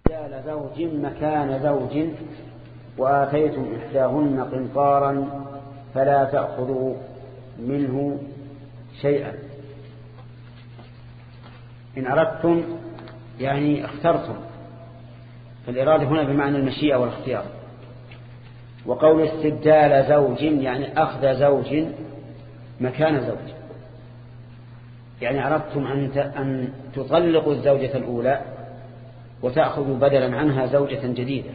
جعل زوج مكان زوج وآتيتم إحداهن قنطارا فلا تأخذوا منه شيئا. إن أردتم يعني اخترتم، فالإرادة هنا بمعنى المشيئة والاختيار. وقول استبدال زوج يعني أخذ زوج مكان زوج، يعني أردتم أن تطلقوا الزوجة الأولى وتأخذوا بدلا عنها زوجة جديدة.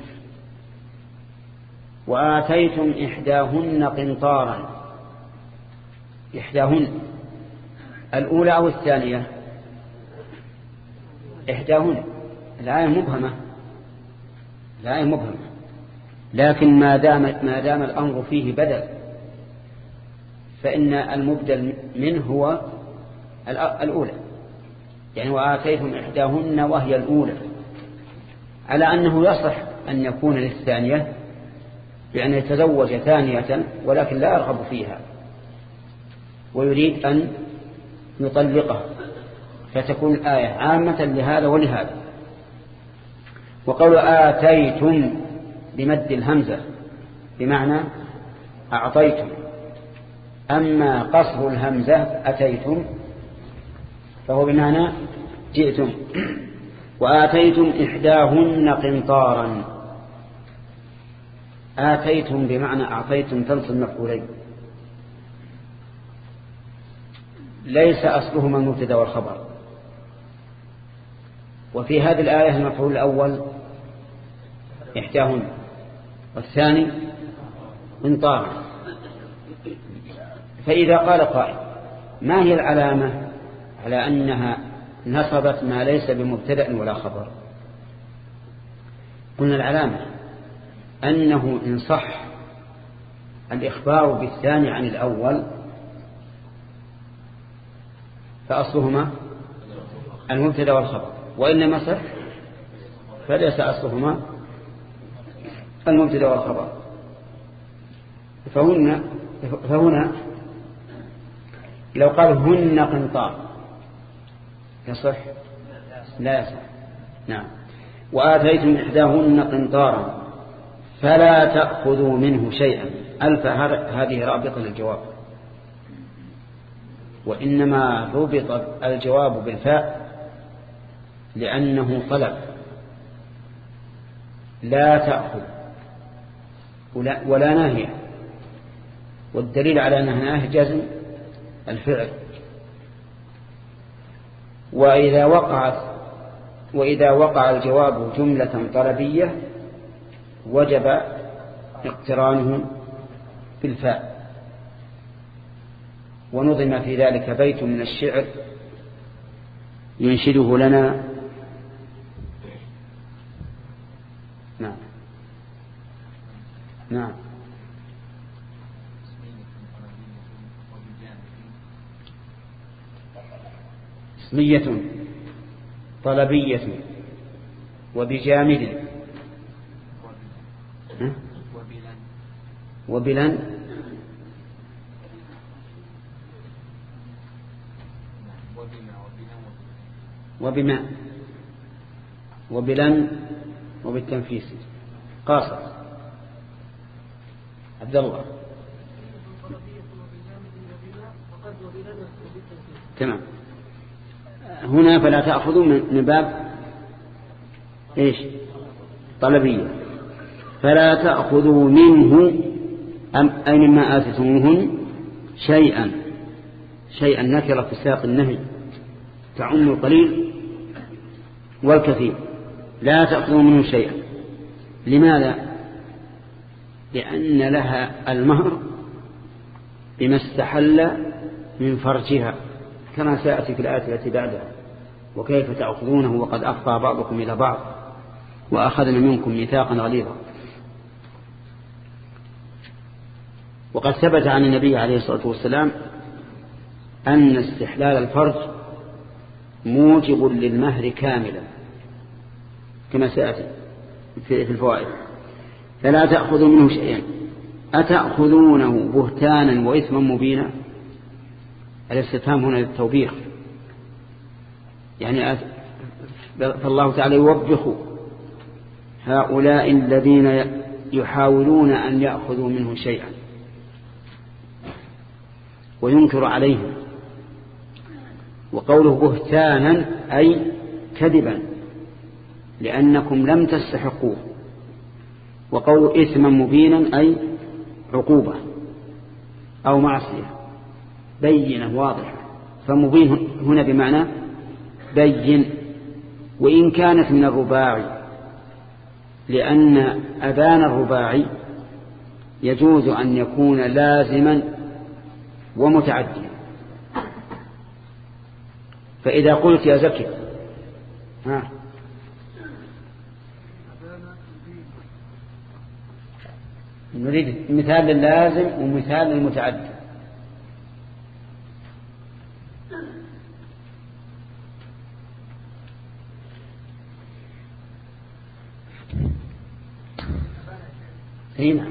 وآتيتم إحداهن قنطارا، إحداهن الأولى أو الثانية؟ إحداهن. الآية مبهمة، الآية مبهمة، لكن ما دام الأمر فيه بدل فإن المبدل منه هو الأولى، يعني وآتيتم إحداهن وهي الأولى، على أنه يصح أن يكون للثانية بأن يتزوج ثانية ولكن لا يرغب فيها ويريد أن يطلقها، فتكون الآية عامة لهذا ولهذا. وقول آتيتم بمد الهمزة بمعنى أعطيتم، أما قصر الهمزة أتيتم فهو بمعنى جئتم. وآتيتم إحداهن قنطارا، آتيتم بمعنى أعطيتم تنصب مفعولين، ليس أصلهما المبتدا والخبر. وفي هذه الآية المفعول الأول إحداهن والثاني قنطارا. فإذا قال قائل ما هي العلامة على أنها نصبت ما ليس بمبتدأ ولا خبر؟ قلنا العلامة أنه إن صح الإخبار بالثاني عن الأول فأصلهما المبتدأ والخبر، وإنما صح فليس أصلهما المبتدأ والخبر. فهنا لو قال هن قنطار يصح؟ لا يصح. نعم. وآتيتم إحداهن قنطارا فلا تأخذوا منه شيئا، ألف هذه رابطة للجواب، وإنما ربط الجواب بالفاء لأنه طلب لا تأخذ ولا ناهية، والدليل على أنها ناهية جزم الفعل. وإذا وقع الجواب جملة طلبية وجب اقترانه بالفاء. ونظم في ذلك بيت من الشعر ينشده لنا. نعم نعم. اسمية طلبية وبجامد وبلن وبما وبلن وبالتنفيس قاصر. عبد الله تمام. هنا فلا تأخذوا من باب إيش؟ طلبية. فلا تأخذوا منه أي مما آتيتموهن شيئا. شيئا نكرة في سياق النهي تعم القليل والكثير. لا تأخذوا منه شيئا. لماذا؟ لأن لها المهر بما استحل من فرجها كما سيأتي في الآية التي بعدها. وكيف تأخذونه وقد أفضى بعضكم إلى بعض وأخذنا منكم ميثاقا غليظا. وقد ثبت عن النبي عليه الصلاة والسلام أن استحلال الفرج موجب للمهر كاملا كما سيأتي في الفوائد. فلا تأخذوا منه شيئا. أتأخذونه بهتانا وإثما مبينا؟ الاستفهام هنا للتوبيخ، يعني فالله تعالى يوبخ هؤلاء الذين يحاولون أن يأخذوا منه شيئا وينكر عليهم. وقوله بهتانا أي كذبا لأنكم لم تستحقوه. وقوله إثما مبينا أي عقوبة أو معصية بينة واضحة. فمبين هنا بمعنى بين، وإن كانت من الرباعي، لأن أبان الرباعي يجوز أن يكون لازما ومتعديا. فإذا قلت يا زكي نريد مثال للازم ومثال للمتعدي. هنا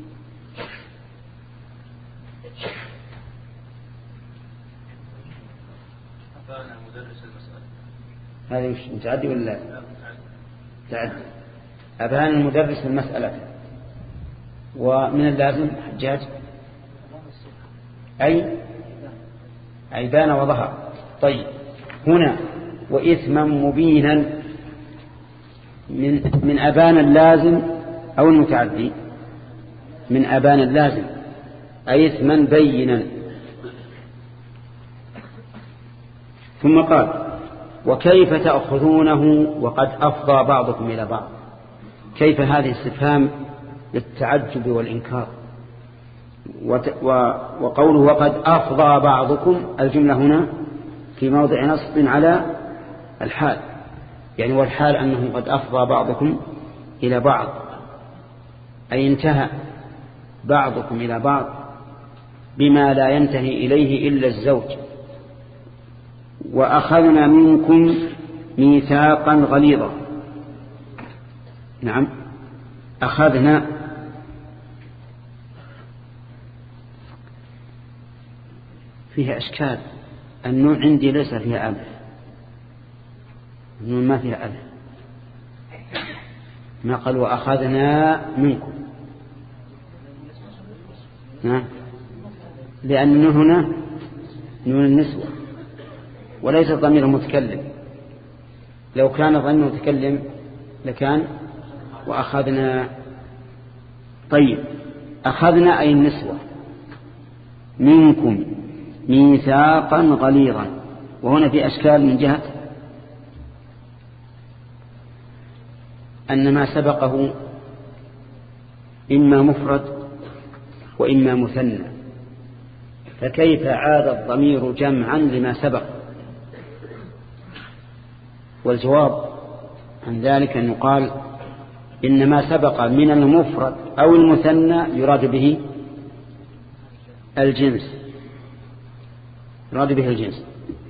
هذا مش متعدي ولا لا؟ تعدي. أبان المدرس المسألة. ومن اللازم حجاج أي بان وظهر. طيب هنا وإثما مبينا من أبان اللازم أو المتعدي؟ من أبان اللازم أي إثما بينا. ثم قال وكيف تأخذونه وقد أفضى بعضكم إلى بعض. كيف هذه استفهام للتعجب والإنكار. وقوله وقد أفضى بعضكم، الجملة هنا في موضع نصب على الحال، يعني والحال أنه قد أفضى بعضكم إلى بعض، أي انتهى بعضكم إلى بعض بما لا ينتهي إليه إلا الزوج. وأخذنا منكم ميثاقا غليظا. نعم أخذنا فيها أشكال. النون عندي ليس فيها ألف، النون ما فيها ألف. ما قال وأخذنا منكم، لأن النون هنا نون النسوة وليس ضمير المتكلم. لو كان ضمير المتكلم لكان وأخذنا. طيب أخذنا أي النسوة منكم ميثاقا غليظا. وهنا في أشكال من جهة أن ما سبقه إما مفرد وإما مثنى، فكيف عاد الضمير جمعا لما سبق؟ والجواب عن ذلك أن يقال إن ما سبق من المفرد أو المثنى يراد به الجنس، يراد به الجنس.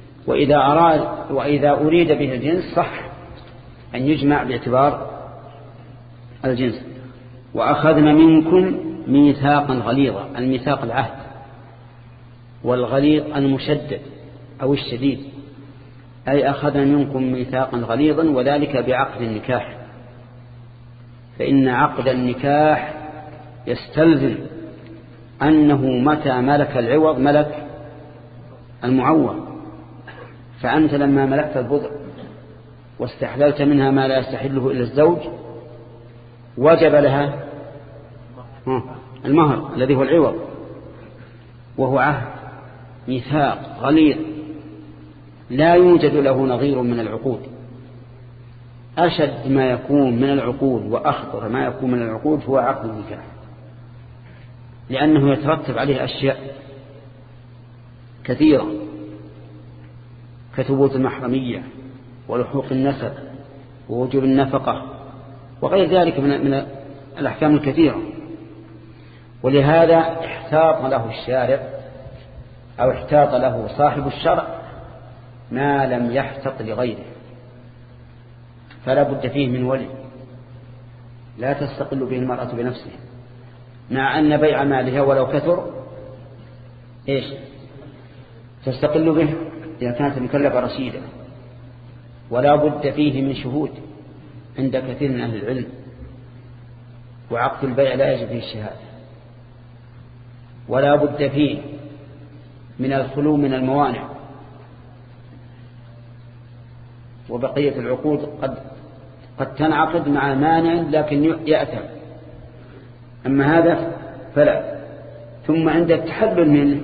وإذا أريد به الجنس صح أن يجمع باعتبار الجنس. وأخذنا منكم ميثاقا غليظا. الميثاق العهد، والغليظ المشدد أو الشديد، أي أخذنا منكم ميثاقا غليظا، وذلك بعقد النكاح. فإن عقد النكاح يستلزم أنه متى ملك العوض ملك المعوض. فأنت لما ملكت البضع واستحللت منها ما لا يستحله إلا الزوج وجب لها المهر الذي هو العوض، وهو عهد ميثاق غليظ لا يوجد له نظير من العقود. أشد ما يكون من العقود وأخطر ما يكون من العقود هو عقد النكاح، لأنه يترتب عليه أشياء كثيرة كثبوت المحرمية ولحوق النسب ووجوب النفقة وغير ذلك من الأحكام الكثيرة. ولهذا احتاط له الشارع أو احتاط له صاحب الشرع ما لم يحتط لغيره، فلا بد فيه من ولي لا تستقل به المرأة بنفسها، مع أن بيع مالها ولو كثر تستقل به إذا كانت مكلفة رشيدة. ولا بد فيه من شهود عند كثير من أهل العلم، وعقد البيع لا يجب فيه الشهادة، ولا بد فيه من الخلو من الموانع، وبقية العقود قد تنعقد مع مانع لكن يأثم، أما هذا فلا. ثم عند التحلل منه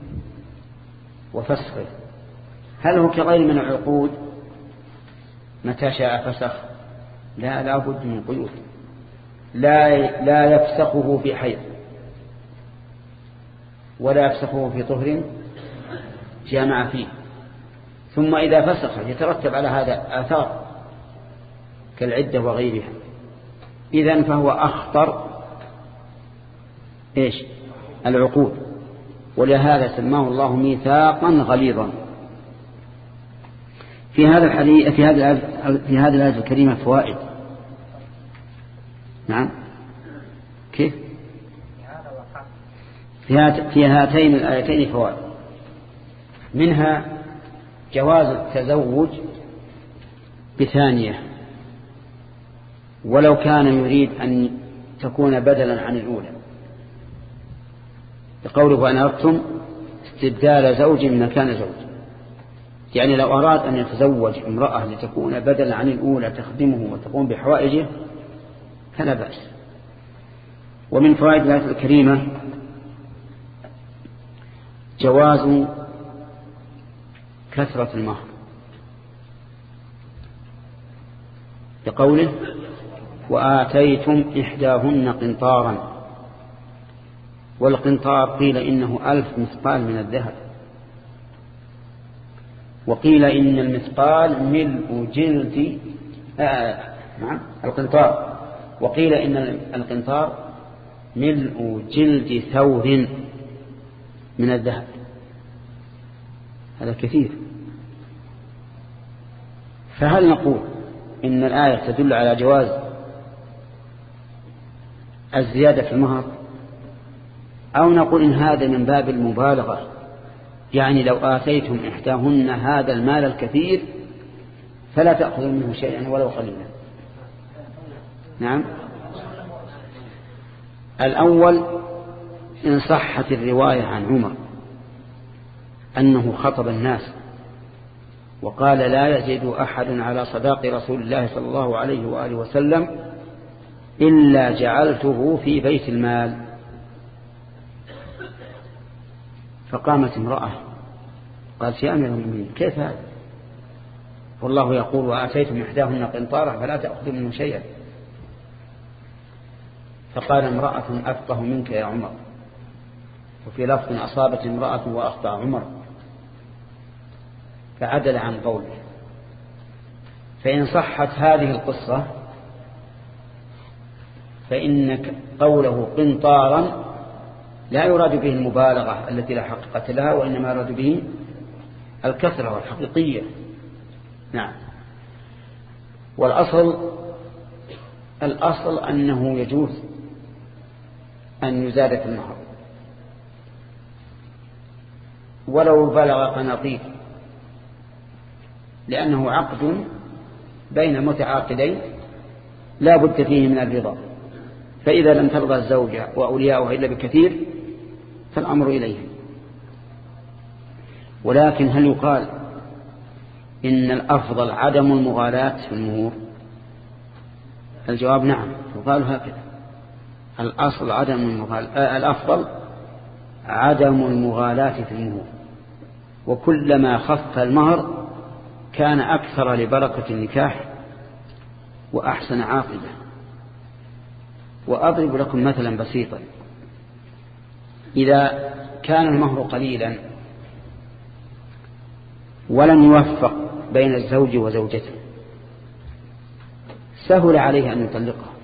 وفسخه، هل هو كغير من العقود متى شاء فسخ؟ لا بد من قيود، لا يفسخه في حيض، ولا يفسخه في طهر جامع فيه. ثم إذا فسخ يترتب على هذا آثار كالعدة وغيرها، إذن فهو أخطر العقود، ولهذا سماه الله ميثاقا غليظا. في هذه الآية الكريمة فوائد. نعم، كيف؟ في هاتين الآيتين فوائد، منها جواز التزوج بثانية ولو كان يريد أن تكون بدلا عن الأولى، بقوله وأن أردتم استبدال زوج مكان زوج، يعني لو أراد أن يتزوج امرأة لتكون بدلا عن الأولى تخدمه وتقوم بحوائجه فلا بأس. ومن فوائد الآية الكريمة جواز كثرة المهر، بقوله وآتيتم إحداهن قنطارا، والقنطار قيل إنه 1000 مثقال من الذهب، وقيل إن المثقال ملء جلد القنطار، وقيل إن القنطار ملء جلد ثور من الذهب، هذا كثير. فهل نقول إن الآية تدل على جواز الزيادة في المهر، أو نقول إن هذا من باب المبالغة، يعني لو آتيتم إحداهن هذا المال الكثير فلا تأخذوا منه شيئا ولو قليلا؟ نعم، الأول إن صحت الرواية عن عمر أنه خطب الناس وقال لا يزيد أحد على صداق رسول الله صلى الله عليه وآله وسلم إلا جعلته في بيت المال. فقامت امرأة قالت يا أمير المؤمنين كيف هذا؟ والله يقول وآتيتم إحداهن قنطارا فلا تأخذوا منه شيئا. فقال امرأة أفقه منك يا عمر، وفي لفظ أصابت امرأة وأخطأ عمر، فعدل عن قوله. فإن صحت هذه القصة فإن قوله قنطارا لا يراد به المبالغة التي لا حقيقة لها، وإنما يراد به الكثرة والحقيقية. نعم. والأصل أنه يجوز أن يزاد في المهر ولو بلغ قناطير، لأنه عقد بين متعاقدين لا بد فيه من الرضا، فإذا لم ترضى الزوجة وأولياؤها إلا بكثير فالأمر إليهم. ولكن هل يقال إن الأفضل عدم المغالاة في المهور؟ الجواب نعم، يقال هكذا، الأصل الأفضل عدم المغالاة في المهور، وكلما خف المهر كان أكثر لبركة النكاح وأحسن عاقبة. وأضرب لكم مثلا بسيطا، إذا كان المهر قليلا ولم يوفق بين الزوج وزوجته سهل عليه أن يطلقها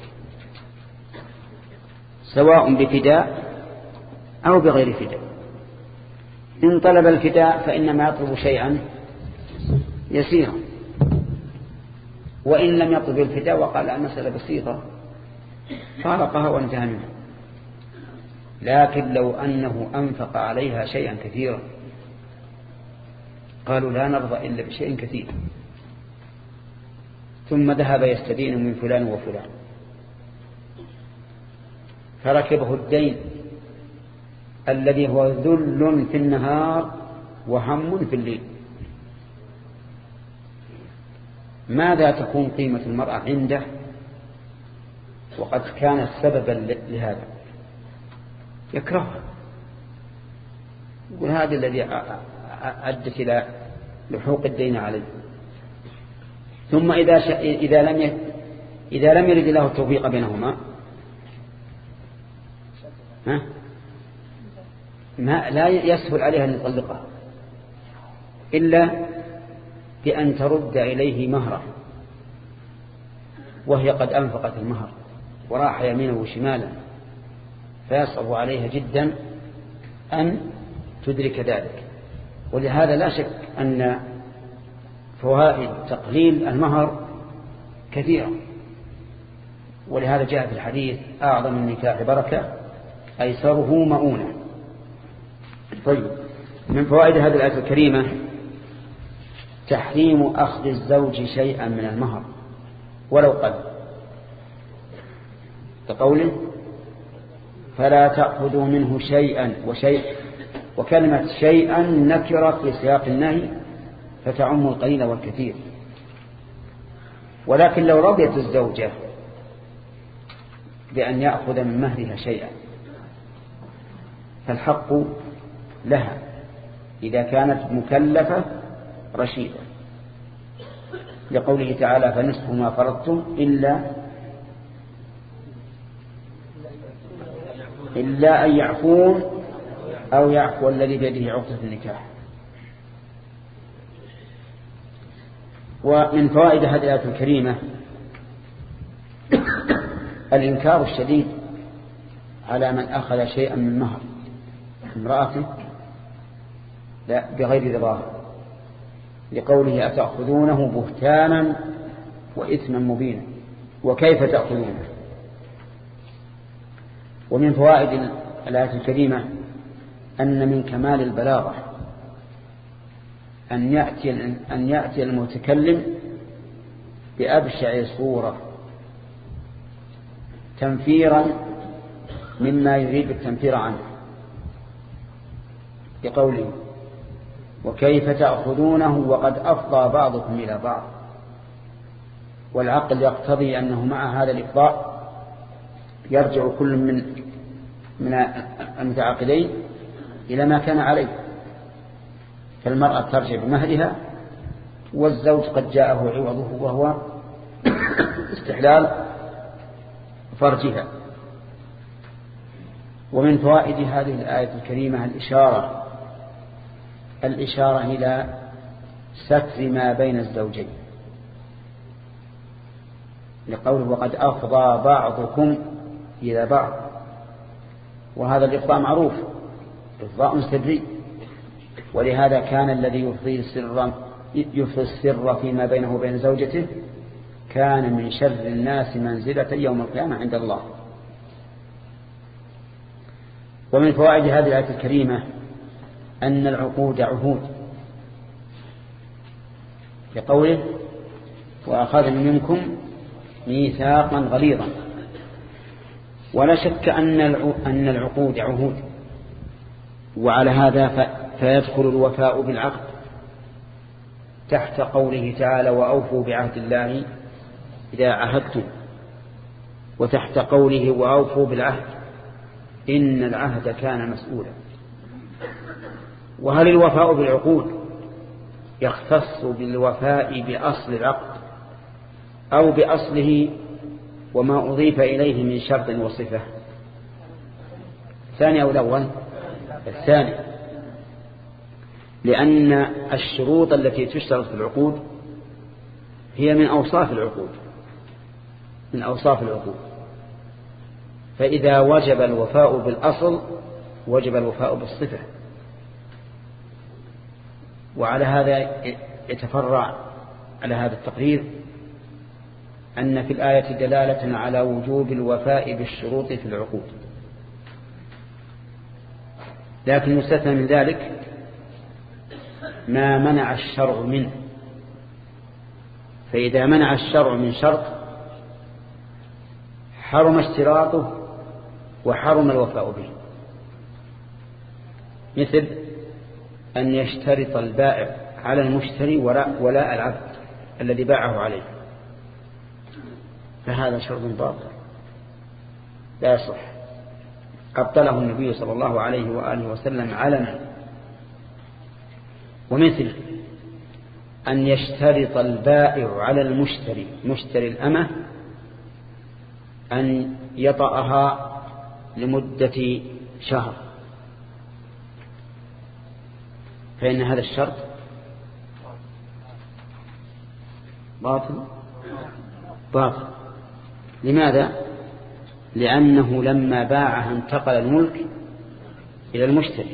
سواء بفداء أو بغير فداء. إن طلب الفداء فإنما يطلب شيئا يسيرا، وإن لم يطلب الفداء وقال المسألة بسيطة فارقها وانتهى منها. لكن لو أنه أنفق عليها شيئا كثيرا قالوا لا نرضى إلا بشيء كثير، ثم ذهب يستدين من فلان وفلان فركبه الدين الذي هو ذل في النهار وهم في الليل، ماذا تكون قيمة المرأة عنده وقد كانت سببا لهذا؟ يكرهها، يقول هذا الذي أدت إلى لحوق الدين عليه. ثم إذا لم يرد الله التوفيق بينهما لا يسهل عليها أن يطلقها إلا بأن ترد إليه مهره، وهي قد أنفقت المهر وراح يمينه وشمالا، فيصعب عليها جدا أن تدرك ذلك. ولهذا لا شك أن فوائد تقليل المهر كثيرة، ولهذا جاء في الحديث أعظم النكاح بركة أيسره مؤونة. طيب، من فوائد هذه الآية الكريمة تحريم أخذ الزوج شيئا من المهر ولو قل، كقوله فلا تأخذوا منه شيئا وشيء، وكلمة شيئا نكرة في سياق النهي فتعم القليل والكثير. ولكن لو رضيت الزوجة بأن يأخذ من مهرها شيئا فالحق لها إذا كانت مكلفة رشيدة، لقوله تعالى فنصف ما فرضتم إلا أن يعفون أو يعفو الذي بيده عقدة النكاح. ومن فوائد هذه الآية الكريمة الإنكار الشديد على من أخذ شيئا من مهر امرأته بغير رضاه، لقوله أتأخذونه بهتانا وإثما مبينا وكيف تأخذونه. ومن فوائد الآية الكريمة أن من كمال البلاغة أن يأتي المتكلم بأبشع صورة تنفيرا مما يريد التنفير عنه، بقوله وكيف تأخذونه وقد أفضى بعضكم إلى بعض. والعقل يقتضي أنه مع هذا الإفضاء يرجع كل من المتعاقدين إلى ما كان عليه، فالمرأة ترجع بمهرها والزوج قد جاءه عوضه وهو استحلال فرجها. ومن فوائد هذه الآية الكريمة الإشارة إلى ستر ما بين الزوجين، لقوله وقد أفضى بعضكم إلى بعض، وهذا الإفضاء معروف إفضاء سري، ولهذا كان الذي يفضي السر فيما بينه وبين زوجته كان من شر الناس منزلة يوم القيامة عند الله. ومن فوائد هذه الآية الكريمة أن العقود عهود، لقوله وأخذنا منكم ميثاقا غليظا. ولا شك أن العقود عهود، وعلى هذا فيدخل الوفاء بالعقد تحت قوله تعالى وأوفوا بعهد الله إذا عهدتم، وتحت قوله وأوفوا بالعهد إن العهد كان مسؤولا. وهل الوفاء بالعقود يختص بالوفاء بأصل العقد أو بأصله وما أضيف إليه من شرط وصفة؟ الثاني أو الأول؟ الثاني، لأن الشروط التي تشترط في العقود هي من أوصاف العقود، فإذا وجب الوفاء بالأصل وجب الوفاء بالصفة. وعلى هذا يتفرع على هذا التقرير أن في الآية دلالة على وجوب الوفاء بالشروط في العقود، لكن مستثنى من ذلك ما منع الشرع منه. فإذا منع الشرع من شرط حرم اشتراطه وحرم الوفاء به، مثل أن يشترط البائع على المشتري ولاء العبد الذي باعه عليه، فهذا شرط باطل لا يصح، أبطله النبي صلى الله عليه وآله وسلم علنا. ومثل أن يشترط البائع على المشتري، مشتري الأمة، أن يطأها لمدة شهر، فإن هذا الشرط باطل. لماذا؟ لأنه لما باعها انتقل الملك إلى المشتري،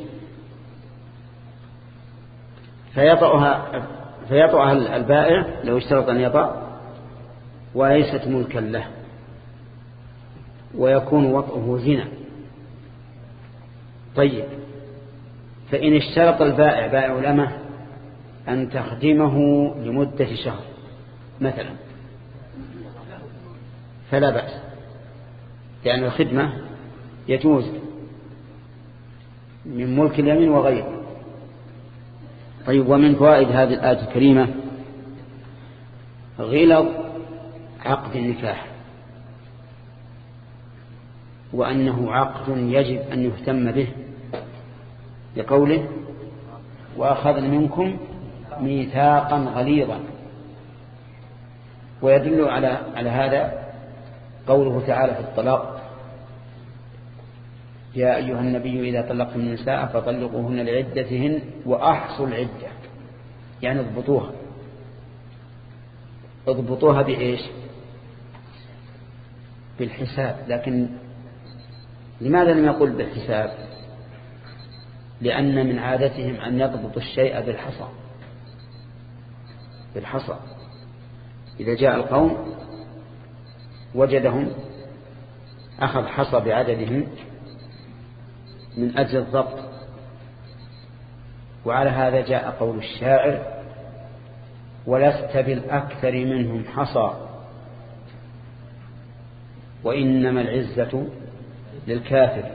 فيطأها البائع لو اشترط أن يطأ وليست ملكا له، ويكون وطئه زنا. طيب، فإن اشترط البائع بائع الأمة أن تخدمه لمدة شهر مثلا فلا بأس، لأن الخدمة يجوز من ملك اليمين وغيره. طيب، ومن فوائد هذه الآية الكريمة غلظ عقد النكاح، وأنه عقد يجب أن يهتم به، لقوله وأخذن منكم ميثاقا غليظا. ويدل على هذا قوله تعالى في الطلاق: يا أيها النبي إذا طلقتم النساء فطلقوهن لعدتهن وأحصوا العدة، يعني اضبطوها بإيش؟ بالحساب. لكن لماذا لم يقل بالحساب؟ لأن من عادتهم أن يضبطوا الشيء بالحصى. إذا جاء القوم وجدهم أخذ حصى بعددهم من أجل الضبط. وعلى هذا جاء قول الشاعر: ولست بالأكثر منهم حصى وإنما العزة للكافر.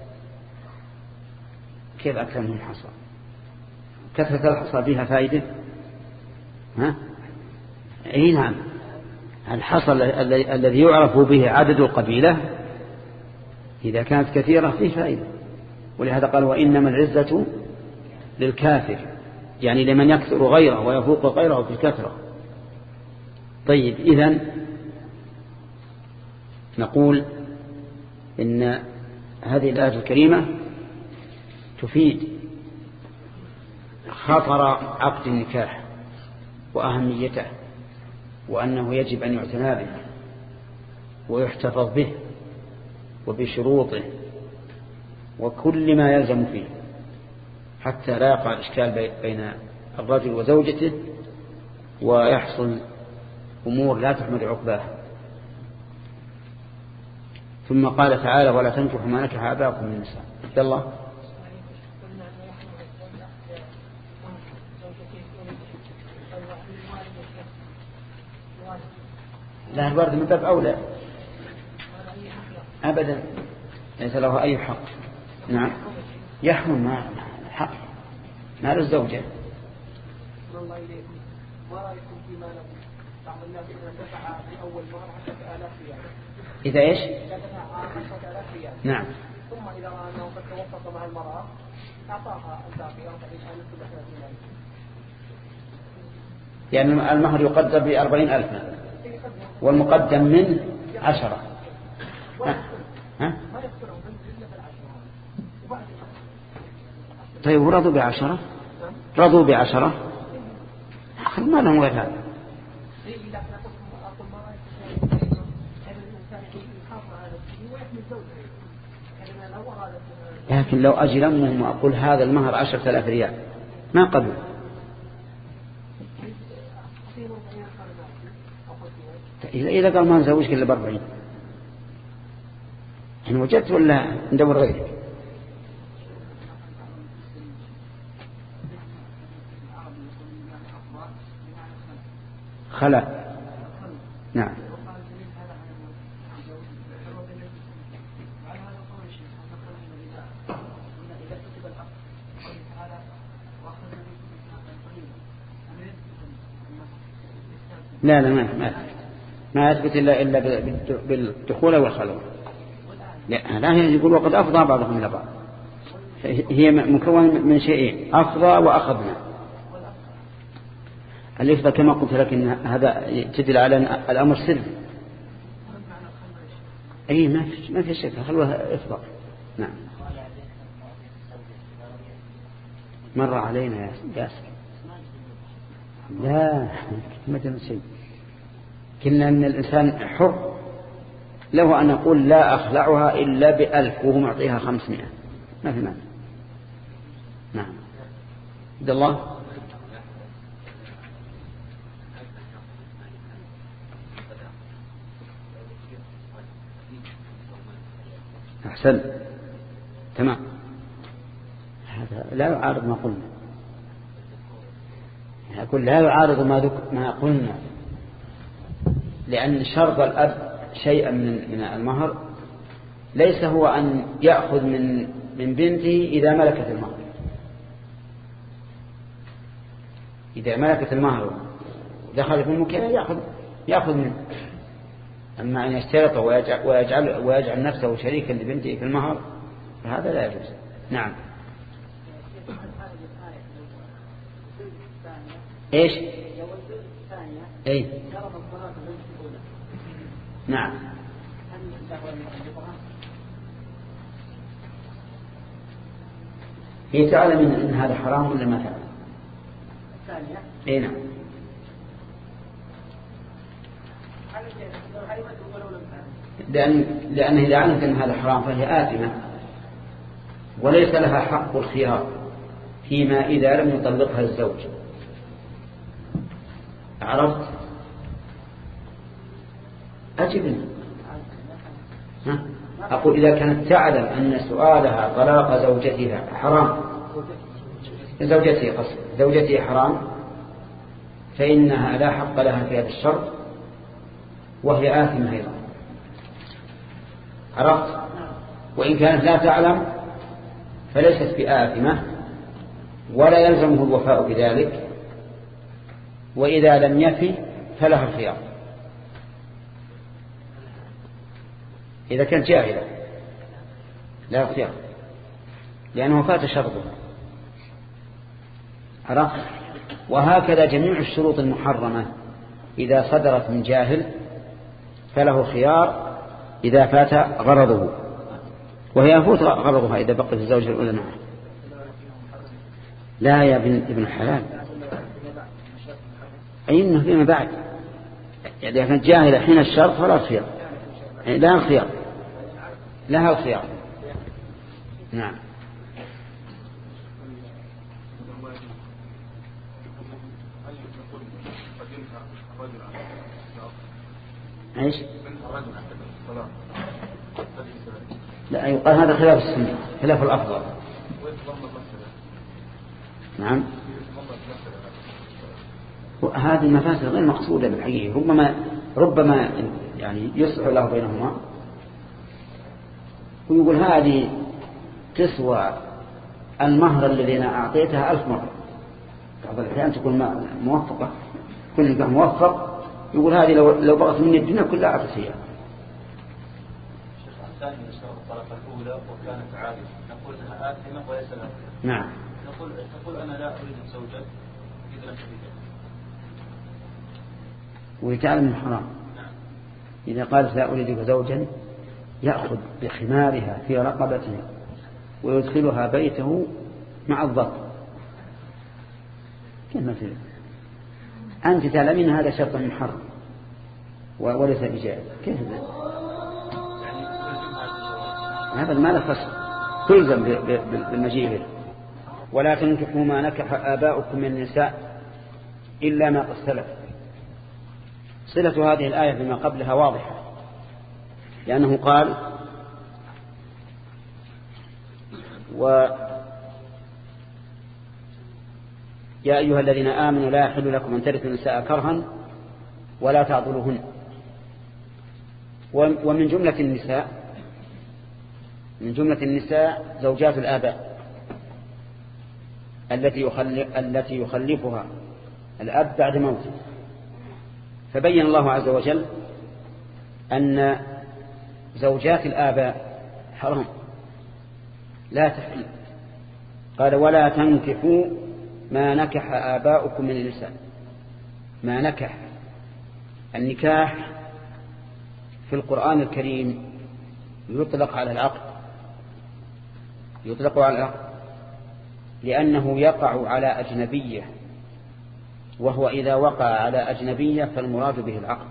كيف أكثر منهم حصى؟ كثرة الحصى فيها فائدة؟ أي نعم، الحصى الذي يعرف به عدد القبيلة إذا كانت كثيرة فيه فائدة. ولهذا قال وإنما العزة للكافر، يعني لمن يكثر غيره ويفوق غيره في الكثرة. طيب، إذن نقول إن هذه الآية الكريمة تفيد خطر عقد النكاح وأهميته، وأنه يجب أن يعتنى به ويحتفظ به وبشروطه وكل ما يلزم فيه، حتى لا يقع الإشكال بين الرجل وزوجته ويحصل أمور لا تحمد عقباها. ثم قال تعالى: ولا تنكحوا ما نكح آباؤكم من النساء. عبد الله. لا، الورد من باب أولى أبدا، ليس له أي حق. نعم، يحرم ما حق مال الزوجة. إذا إيش؟ نعم. ثم إذا رأى أنه قد توسط مع المرأة أعطاها الباقي 40,000 يعني المهر يقدر ب40,000 مثلا، والمقدم منه 10. طيب، ورضوا ب10، رضوا ب10، ما لهم غير هذا. لكن لو أجي لمهم وأقول هذا المهر 10,000 ريال ما قبل. إذا قال ما نزوجك إلا ب40، إن وجدت ولا ندور غيرك؟ خلا. نعم. لا ما يثبت إلا بالدخول والخلوة. لا يقول وقد أفضى بعضهم إلى بعض. هي مكون من شيئين، أفضى وأخذنا. الإفضى كما قلت لك إن هذا تدل على الأمر سر. أي ما في شك، خلوة إفضى. نعم. مر علينا يا ياسر. لا ما تم شيء. كنا أن الإنسان حر له أن يقول لا أخلعها إلا ب1000 وهو معطيها 500، ما في مانع. نعم. عبد الله. أحسن. تمام. هذا لا يعارض ما قلنا. أقول لا يعارض ما قلنا، لأن شرط الأب شيئا من المهر ليس هو أن يأخذ من بنته إذا ملكت المهر. إذا ملكت المهر ودخل في المكان يأخذ منه. أما أن يشترط ويجعل نفسه شريكا لبنته في المهر فهذا لا يجوز. نعم. إيش؟ أي. نعم. هي تعلم إن هذا حرام ولا ما تعلم؟ أي نعم. لأن إذا علمت أن هذا حرام فهي آثمة وليس لها حق الخيار فيما إذا لم يطلقها الزوج. عرفت؟ أجبني. أقول إذا كانت تعلم أن سؤالها طلاق زوجتها حرام، زوجتها حرام، فإنها لا حق لها في هذا الشرط وهي آثمة أيضا. عرفت؟ وإن كانت لا تعلم فليست بآثمة ولا يلزمه الوفاء بذلك، وإذا لم يفي فلها الخيار. إذا كانت جاهلة لا خيار لأنه فات شرطها. عرفت؟ وهكذا جميع الشروط المحرمة إذا صدرت من جاهل فله خيار إذا فات غرضه، وهي يفوت غرضها إذا بقي في الزوجة الأولى معه. لا يا ابن الحلال، أي إنه فيما بعد إذا كانت جاهلة حين الشرط فلا الخيار، لا الخيار، لها الخيار. نعم. ايش؟ لا يقال هذا خلاف السنة، خلاف الأفضل. نعم. هذه المفاسد غير مقصودة بالحقيقة، ربما يعني يصلح له بينهما ويقول هذه تسوى المهر الذي أنا أعطيتها 1000 مرة. بعض الأحيان تكون موفقة، كل نكاح موفق يقول هذه لو بغت مني الدنيا كلها أعطيتها. الشيخ الثاني يشترط الطلقة الأولى وكانت عادة نقول أنها آثمة وليس لها. نعم. تقول أنا لا أريد زوجا إذا لم تريد. ويتعلم الحرام. إذا قالت لا أريدك زوجا يأخذ بخمارها في رقبتها ويدخلها بيته مع الضبط. كيف مثل أنت تعلمين هذا شرط محرم وليس بجائز، كيف هذا ما له فصل، تلزم بالمجيء به. ولا تنكحوا ما نكح آباؤكم من النساء إلا ما قد سلف. صلة هذه الآية بما قبلها واضحة، لأنه قال يا أيها الذين آمنوا لا يحل لكم أن ترثوا النساء كرها ولا تعضلوهن. ومن جملة النساء زوجات الآباء التي يخلفها الأب بعد موته، فبين الله عز وجل أن زوجات الآباء حرام لا تحل. قال ولا تنكحوا ما نكح آباؤكم من النساء. ما نكح، النكاح في القرآن الكريم يطلق على العقد، يطلق على العقد لأنه يقع على أجنبية، وهو إذا وقع على أجنبية فالمراد به العقد.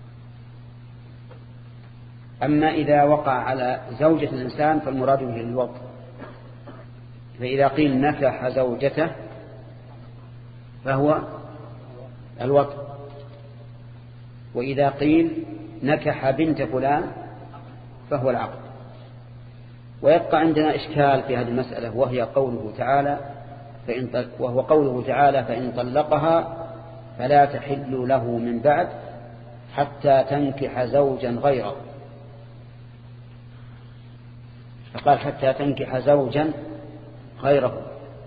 أما إذا وقع على زوجة الإنسان فالمراد به الوطء. فإذا قيل نكح زوجته فهو الوطء، وإذا قيل نكح بنت فلان فهو العقد. ويبقى عندنا إشكال في هذه المسألة، وهو قوله تعالى فإن طلقها فلا تحل له من بعد حتى تنكح زوجا غيره. فقال حتى تنكح زوجا غيره،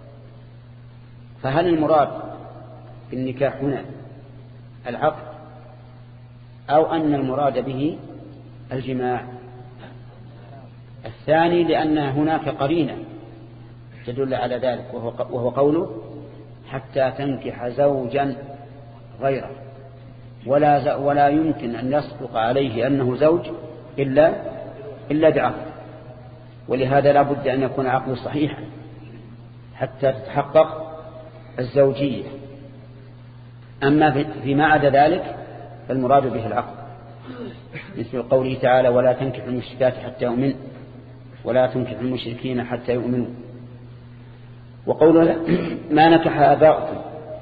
فهل المراد بالنكاح هنا العقد أو أن المراد به الجماع؟ الثاني، لأن هناك قرينة تدل على ذلك، وهو قوله حتى تنكح زوجا غيره، ولا يمكن أن يصدق عليه أنه زوج إلا بعقد، ولهذا لا بد أن يكون عقد صحيحا حتى تتحقق الزوجية. أما فيما عدا ذلك فالمراد به العقد، مثل قوله تعالى ولا تنكح المشركات حتى يؤمن ولا تنكح المشركين حتى يؤمنوا. وقوله ما نكح آباؤكم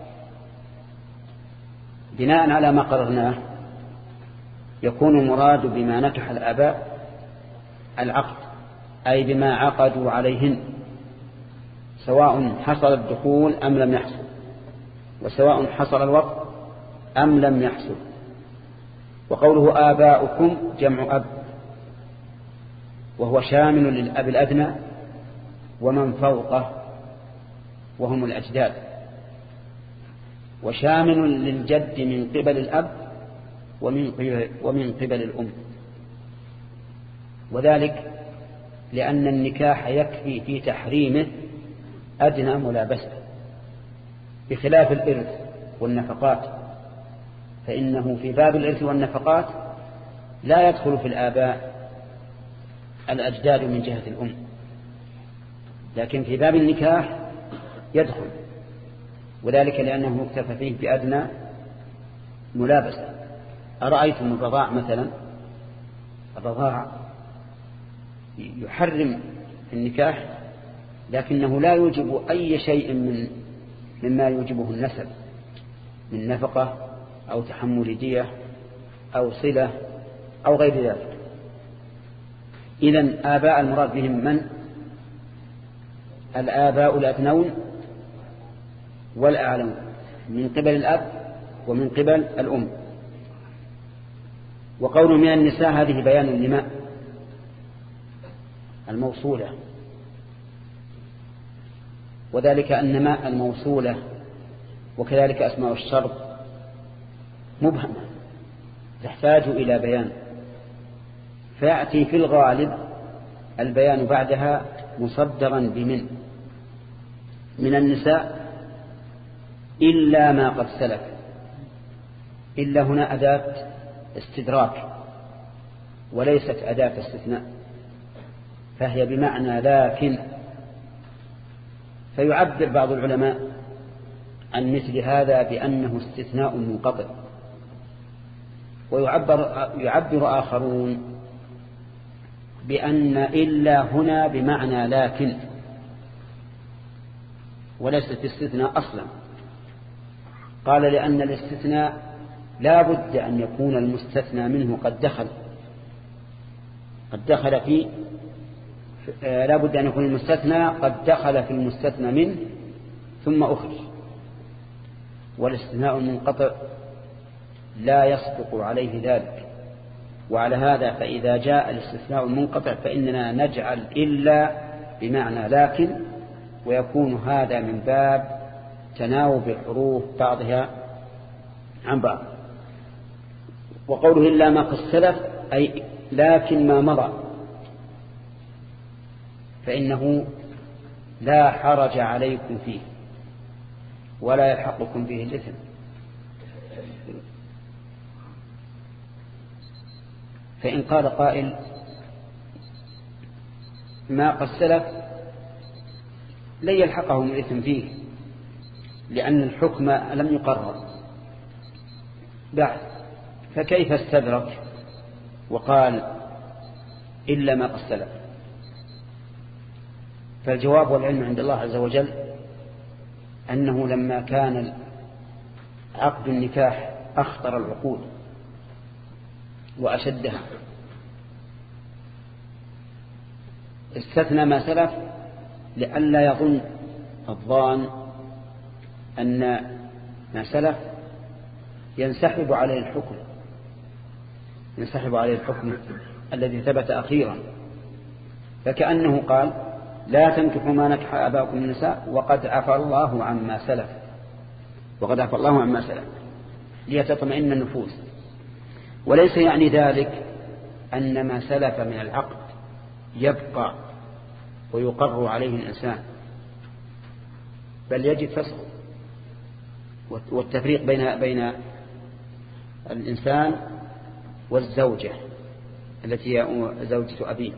بناء على ما قررناه يكون المراد بما نكح الآباء العقد، أي بما عقدوا عليهن، سواء حصل الدخول أم لم يحصل، وسواء حصل الوقت أم لم يحصل. وقوله آباؤكم جمع أب، وهو شامل للأب الأدنى ومن فوقه وهم الأجداد، وشامل للجد من قبل الأب ومن قبل الأم. وذلك لأن النكاح يكفي في تحريمه أدنى ملابسة، بخلاف الإرث والنفقات، فإنه في باب الإرث والنفقات لا يدخل في الآباء الأجداد من جهة الأم، لكن في باب النكاح يدخل، وذلك لأنه اكتفى فيه بأدنى ملابسة. أرأيتم الرضاع مثلا؟ الرضاع يحرم النكاح، لكنه لا يوجب أي شيء مما يوجبه النسب من نفقة أو تحمل دية أو صلة أو غير ذلك. إذن آباء المراد بهم من؟ الآباء الأدنون والأعلون من قبل الأب ومن قبل الأم. وقول من النساء هذه بيان لماء الموصولة، وذلك أن ماء الموصولة وكذلك أسماء الشرط مبهمة تحتاج إلى بيان، فيأتي في الغالب البيان بعدها مصدرا من النساء إلا ما قد سلف. إلا هنا أداة استدراك وليست أداة استثناء، فهي بمعنى لكن. فيعبر بعض العلماء عن مثل هذا بأنه استثناء منقطع، ويعبر آخرون بأن إلا هنا بمعنى لكن وليست استثناء أصلا. قال لأن الاستثناء لا بد أن يكون المستثنى منه قد دخل في لا بد أن يكون المستثنى قد دخل في المستثنى منه ثم أخرج، والاستثناء المنقطع لا يصدق عليه ذلك. وعلى هذا فإذا جاء الاستثناء المنقطع فإننا نجعل إلا بمعنى لكن، ويكون هذا من باب تناوب الحروف بعضها عن بعض. وقوله إلا ما قد سلف أي لكن ما مضى فإنه لا حرج عليكم فيه ولا يلحقكم به الإثم. فإن قال قائل ما قد سلف لن يلحقهم الإثم فيه لأن الحكم لم يقرر بعد، فكيف استدرك وقال إلا ما قد سلف؟ فالجواب والعلم عند الله عز وجل أنه لما كان عقد النكاح أخطر العقود وأشدها استثنى ما سلف لئلا يظن الظان أن ما سلف ينسحب عليه الحكم الذي ثبت أخيرا، فكأنه قال لا تنكحوا ما نكح آباؤكم من النساء وقد عفى الله عما سلف ليتطمئن النفوس. وليس يعني ذلك أن ما سلف من العقد يبقى ويقر عليه الإنسان، بل يجب فسخه والتفريق بين الإنسان والزوجة التي هي زوجة أبيه،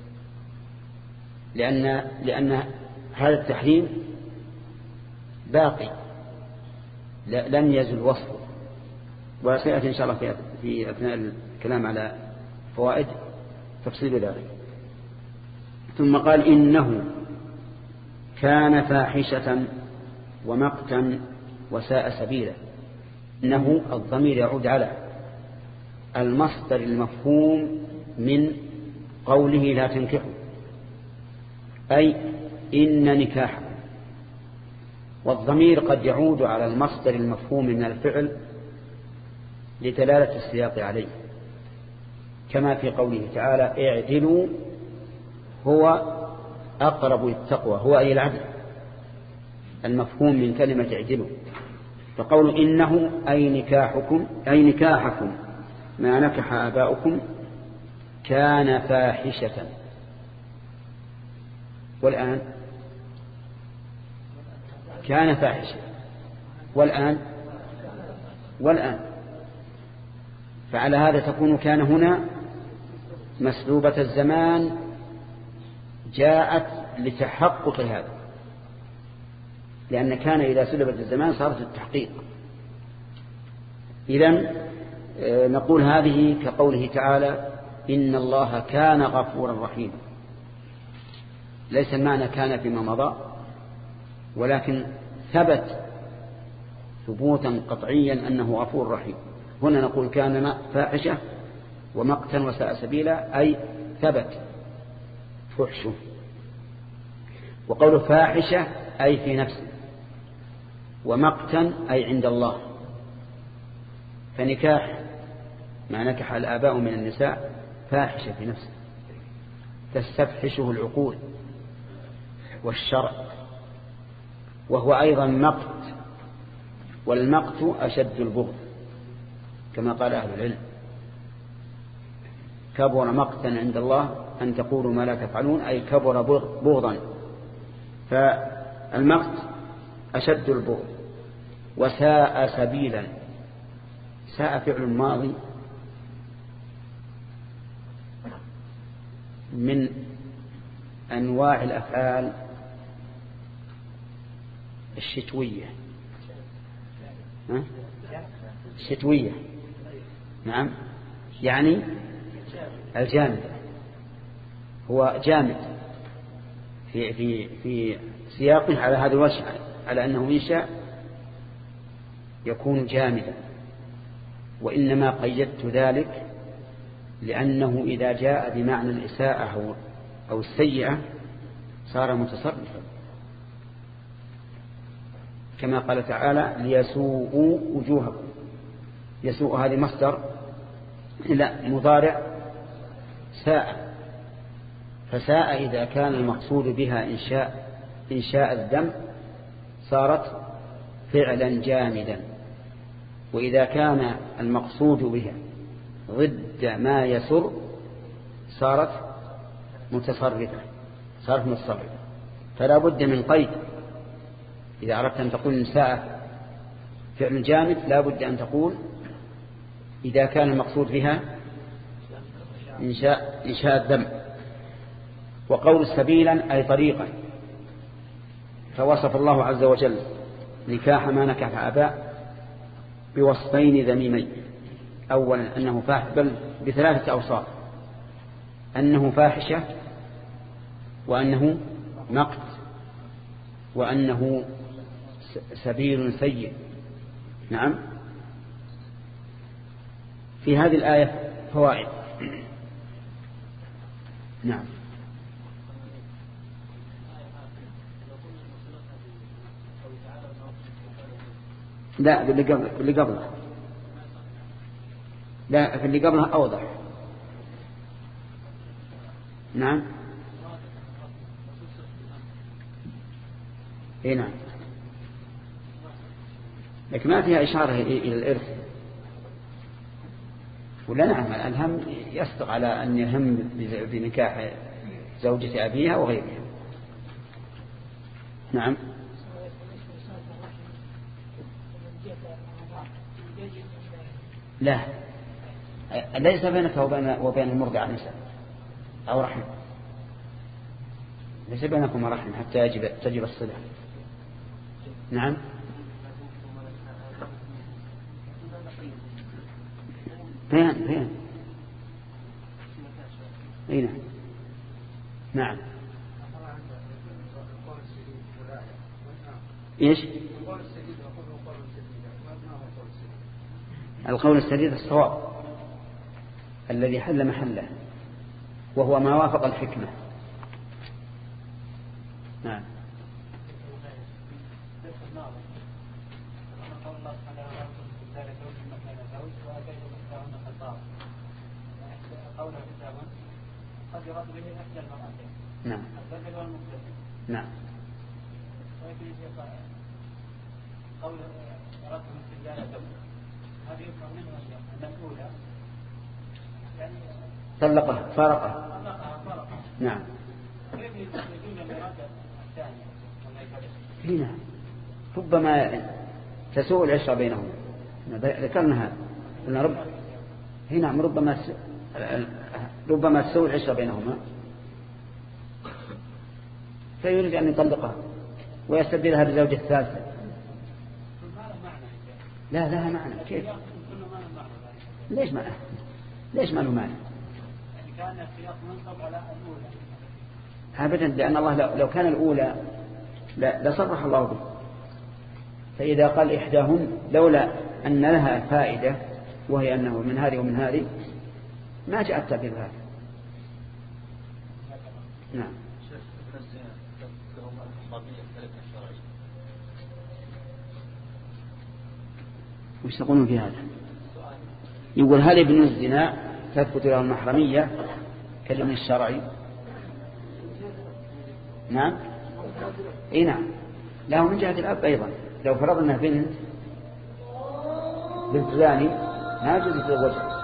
لأن هذا التحريم باقي لن يزل وصفه، وسيأتي إن شاء الله في أثناء الكلام على فوائد تفصيل ذلك. ثم قال إنه كان فاحشة ومقتا وساء سبيلا. إنه الضمير يعود على المصدر المفهوم من قوله لا تنكحوا، أي إن نكاح، والضمير قد يعود على المصدر المفهوم من الفعل لدلالة السياق عليه، كما في قوله تعالى اعدلوا هو أقرب للتقوى، هو أي العدل المفهوم من كلمة اعدلوا. فقول إنه أي نكاحكم ما نكح آباؤكم كان فاحشة. والآن كان فاحشة والآن فعلى هذا تكون كان هنا مسلوبة الزمان جاءت لتحقق هذا، لأن كان إذا سلبت الزمان صارت التحقيق. إذن نقول هذه كقوله تعالى إن الله كان غفورا رحيما. ليس المعنى كان فيما مضى، ولكن ثبت ثبوتا قطعيا أنه غفور رحيم. هنا نقول كان فاحشة ومقتا وساء سبيلا، أي ثبت فحشه. وقول فاحشة أي في نفسه، ومقتا أي عند الله. فنكاح ما نكح الآباء من النساء فاحشة في نفسه تستفحشه العقول والشرع، وهو أيضا مقت، والمقت أشد البغض كما قال أهل العلم. كبر مقتا عند الله أن تقولوا ما لا تفعلون، أي كبر بغضا. فالمقت أشد البغض. وساء سبيلا، ساء فعل ماضي من أنواع الأفعال الشتوية نعم، يعني الجامد، هو جامد في سياقه على هذا الوجه، على أنه إنشاء يكون جامدا. وإنما قيدت ذلك لأنه إذا جاء بمعنى الإساءة أو السيئة صار متصرفا، كما قال تعالى ليسوءوا وجوهكم. يسوء هذه مصدر لا مضارع ساء، فساء إذا كان المقصود بها إنشاء الذنب صارت فعلا جامدا، وإذا كان المقصود بها ضد ما يسر صارت متصرفة، فلا بد من قيد. إذا أردت أن تقول نساء فعل جامد لا بد أن تقول إذا كان المقصود بها إنشاء الذم. وقول سبيلا أي طريقا، فوصف الله عز وجل نكاح ما نكح آباء بوصفين ذميمين. أولا أنه فاحش، بل بثلاثة أوصاف: أنه فاحشة، وأنه مقت، وأنه سبيل سيء. نعم. في هذه الآية فوائد. نعم. لا، اللي قبلها لا، في اللي قبلها أوضح. نعم. اي نعم، لكن ما فيها إشارة إلى الإرث. ولا نعم، الهم يصدق على أن يهم بنكاح زوجة أبيها وغيرها. نعم. لا، ليس بينك وبين المرضع نسب أو رحم، ليس بينكم رحم حتى تجب الصلة. نعم. فين اي نعم. نعم. ايش القول السديد؟ الصواب الذي حل محله، وهو ما وافق الحكمة. نعم. قد يراد به أحد المرأتين. نعم. الذكر والمنثى. نعم. ويكفي قول أردت استبدال زوج، هذه يفهم منه أن الأولى يعني طلقها فارقها. نعم. كيف يكون الإرادة الثانية هنا ربما تسوء العشرة بينهم، ذكرنا هذا. هنا ربما تسوء العشرة بينهما، فيريد أن يطلقها ويستبدلها بزوجة ثالثة. لا لها معنى. كيف؟ ليش ما له معنى؟ كان السياق منصب على الأولى أبدا، لأن الله لو كان الأولى لصرح الله به. فإذا قال إحداهن لولا أن لها فائدة وهي أنه من هذه ومن هذه ما جاء التعبير هذا. نعم. وش تقولون في هذا؟ يقول هل ابن الزنا تثبت له المحرمية كالابن الشرعي؟ نعم. اي نعم، له من جهة الأب أيضا. لو فرضنا بنت زاني ما يجوز يتزوجها.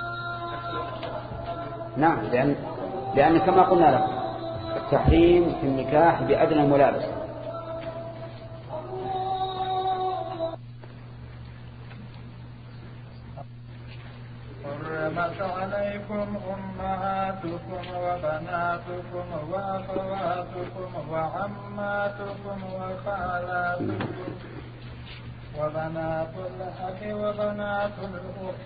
نعم، لأن كما قلنا لكم التحريم في النكاح بأدنى ملابسة. حرمت عليكم أمهاتكم وبناتكم وأخواتكم وعماتكم وخالاتكم وبنات الأخ وبنات الأخت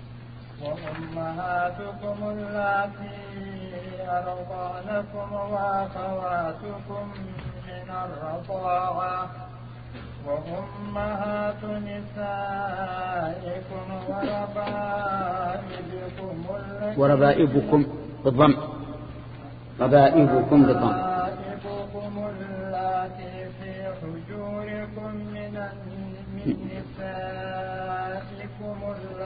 وأمهاتكم اللاتي أرضعنكم وأخواتكم من الرضاعة وأمهات نسائكم وربائبكم بالضم. ربائبكم بالضم. ربائبكم اللاتي في حجوركم من نسائكم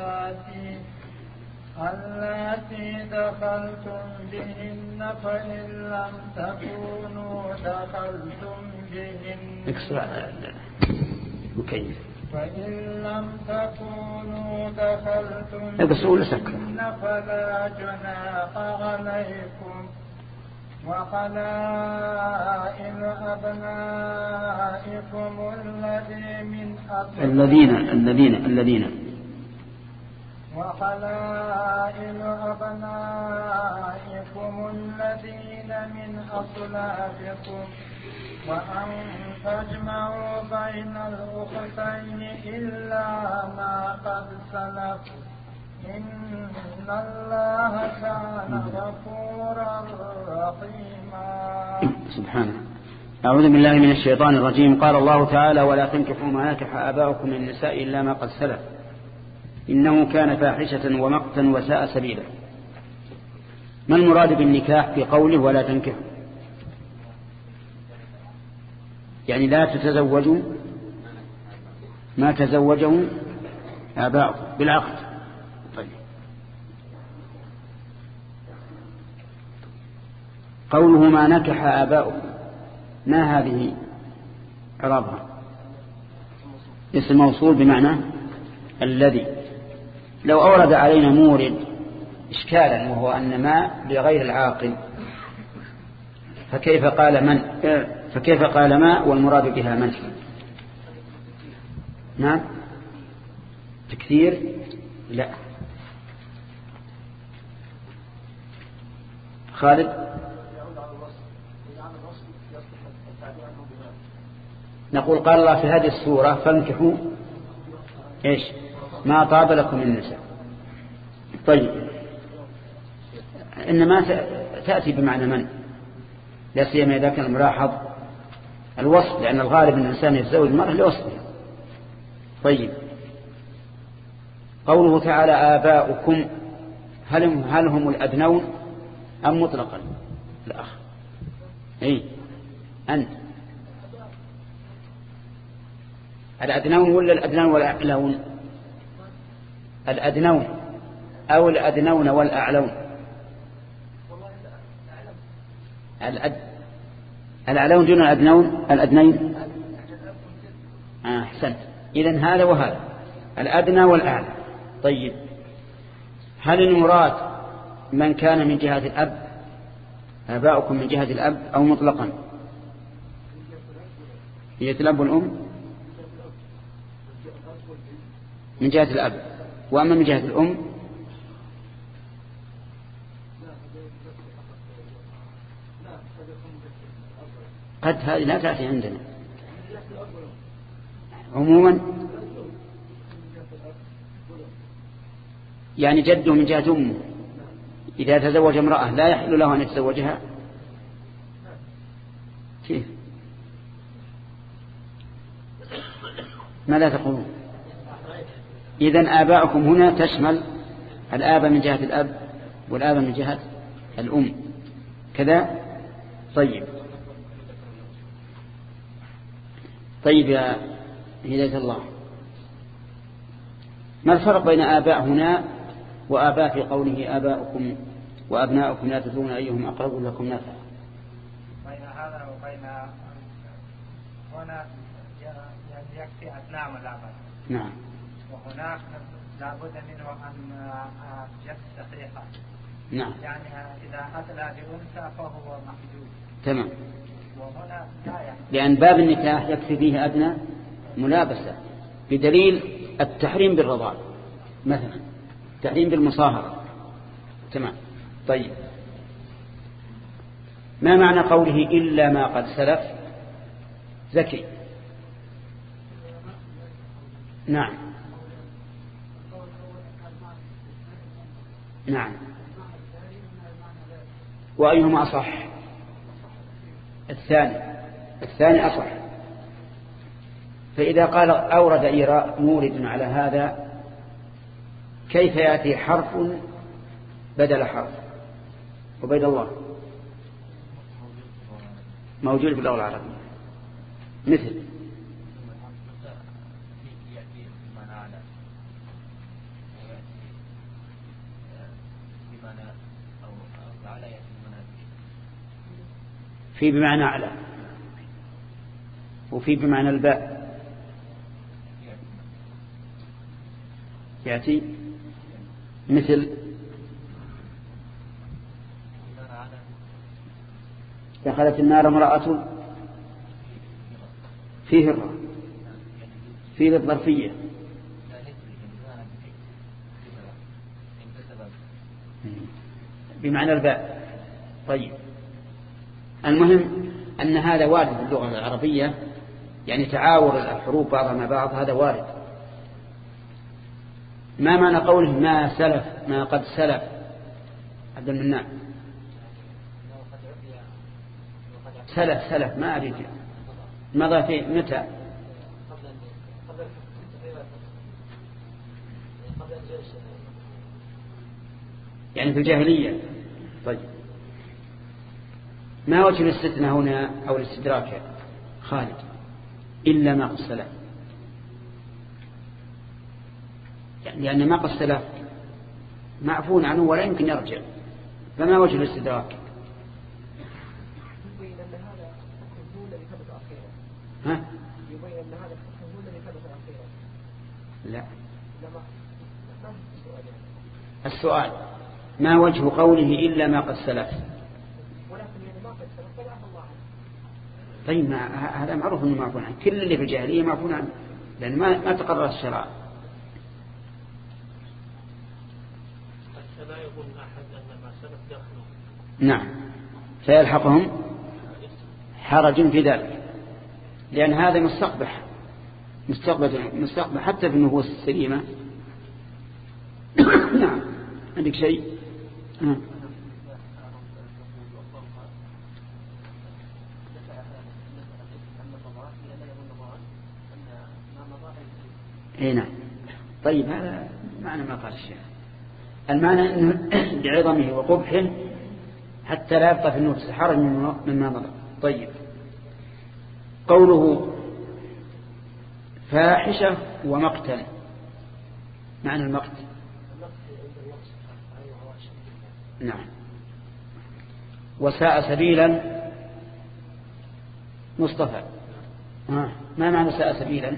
اللاتي دخلتم بهن فإن لم تكونوا دخلتم بهن مكيف فإن لم تكونوا دخلتم بهن فلا جناح عليكم وحلائل أبنائكم الذين وحلائل أبنائكم الذين من أصلابكم وأن تجمعوا بين الأختين إلا ما قد سلف إن الله كان غفورا رحيما. سبحانه. أعوذ بالله من الشيطان الرجيم. قال الله تعالى: ولا تنكحوا ما نكح آباؤكم من النساء إلا ما قد سلف إنه كان فاحشة ومقتا وساء سبيلا. ما المراد بالنكاح في قوله ولا تنكحوا؟ يعني لا تتزوجوا ما تزوجوا آباؤكم بالعقد. طيب. قوله ما نكح آباؤكم، ما هذه إعرابها؟ اسم موصول بمعنى الذي. لو أورد علينا مورد إشكالا وهو أن ما لغير العاقل فكيف قال ما والمراد بها من؟ نعم تكثير؟ لا. خالد نقول قال الله في هذه السورة فانكحوا إيش ما طاب لكم من النساء. طيب إنما تأتي بمعنى من، لا سيما إذا كان الملاحظ الوصف، لأن الغالب أن الإنسان يتزوج المرأة لوصفها. طيب قوله تعالى آباؤكم هل هم الأدنون أم مطلقا؟ الأخ أنت الأدنون ولا الأدنون والأعلون؟ الأدنون أو الأدنون والأعلون؟ الأعلون دون الأدنين. أحسنت. إذن هذا وهذا الأدنى والأعلى. طيب هل المراد من كان من جهة الأب آباؤكم من جهة الأب أو مطلقا؟ هي الأب والأم من جهة الأب، وأما من جهة الأم قد هذه لا تأتي عندنا عموما. يعني جده من جهة أمه إذا تزوج امرأة لا يحل له أن يتزوجها. كيف؟ ماذا تقولون؟ إذن آباؤكم هنا تشمل الآب من جهة الأب والآب من جهة الأم كذا. طيب يا هداية الله، ما الفرق بين آباء هنا وآباء في قوله آباؤكم وأبناؤكم لا تدرون أيهم أقرب لكم نفعا؟ بين هذا وبين هنا يكفي أبناء والآباء. نعم. وهناك لابد منه أن يكفي صحيحة. نعم. يعني إذا أدلى بأنثى فهو محدود. تمام. وهنا لا يعني. لأن باب النكاح يكفي فيه أدنى ملابسة، بدليل التحريم بالرضاع مثلا، التحريم بالمصاهرة. تمام. طيب ما معنى قوله إلا ما قد سلف؟ زكي. نعم. نعم. وأيهما أصح؟ الثاني أصح. فإذا قال أورد مورد على هذا كيف يأتي حرف بدل حرف؟ وبيد الله موجود في اللغة العربية مثل في بمعنى على وفي بمعنى الباء. يأتي مثل دخلت النار امرأة فيه الراء فيه للظرفية بمعنى الباء. طيب المهم أن هذا وارد في اللغة العربية، يعني تعاور الحروف بعضها مع بعض، هذا وارد. ما معنى قوله ما سلف ما قد سلف عبد المنان؟ سلف ما أريد مضى في متى؟ يعني في الجاهلية. طيب ما وجه الاستثناء هنا أو الاستدراك خالد؟ إلا ما قد سلف، يعني لأن ما قد سلف معفون عنه ولا يمكن يرجع، فما وجه الاستدراك؟ يبين أن هذا هو الذي ثبت أخيرا. ها؟ يبين أن هذا هو الذي ثبت أخيرا. لا. ما السؤال ما وجه قوله إلا ما قد سلف؟ ولكن يعني ما قد سلف فلا الله عنه. طيب هذا معروف أنه معفون عنه، كل اللي في الجاهلية معفون عنه لأن ما تقرر الشرع. لا يظن أحد أن ما سلف داخله. نعم فيلحقهم حرج في ذلك، لأن هذا مستقبل حتى في النفوس السليمة. نعم عندك شيء؟ نعم. طيب هذا معنى ما قال الشيخ، المعنى أنه لعظمه وقبحه حتى لا يبقى في النفس حرج مما مضى. طيب قوله فاحشة ومقتا، معنى المقت؟ نعم. وساء سبيلا مصطفى، ما معنى ساء سبيلا؟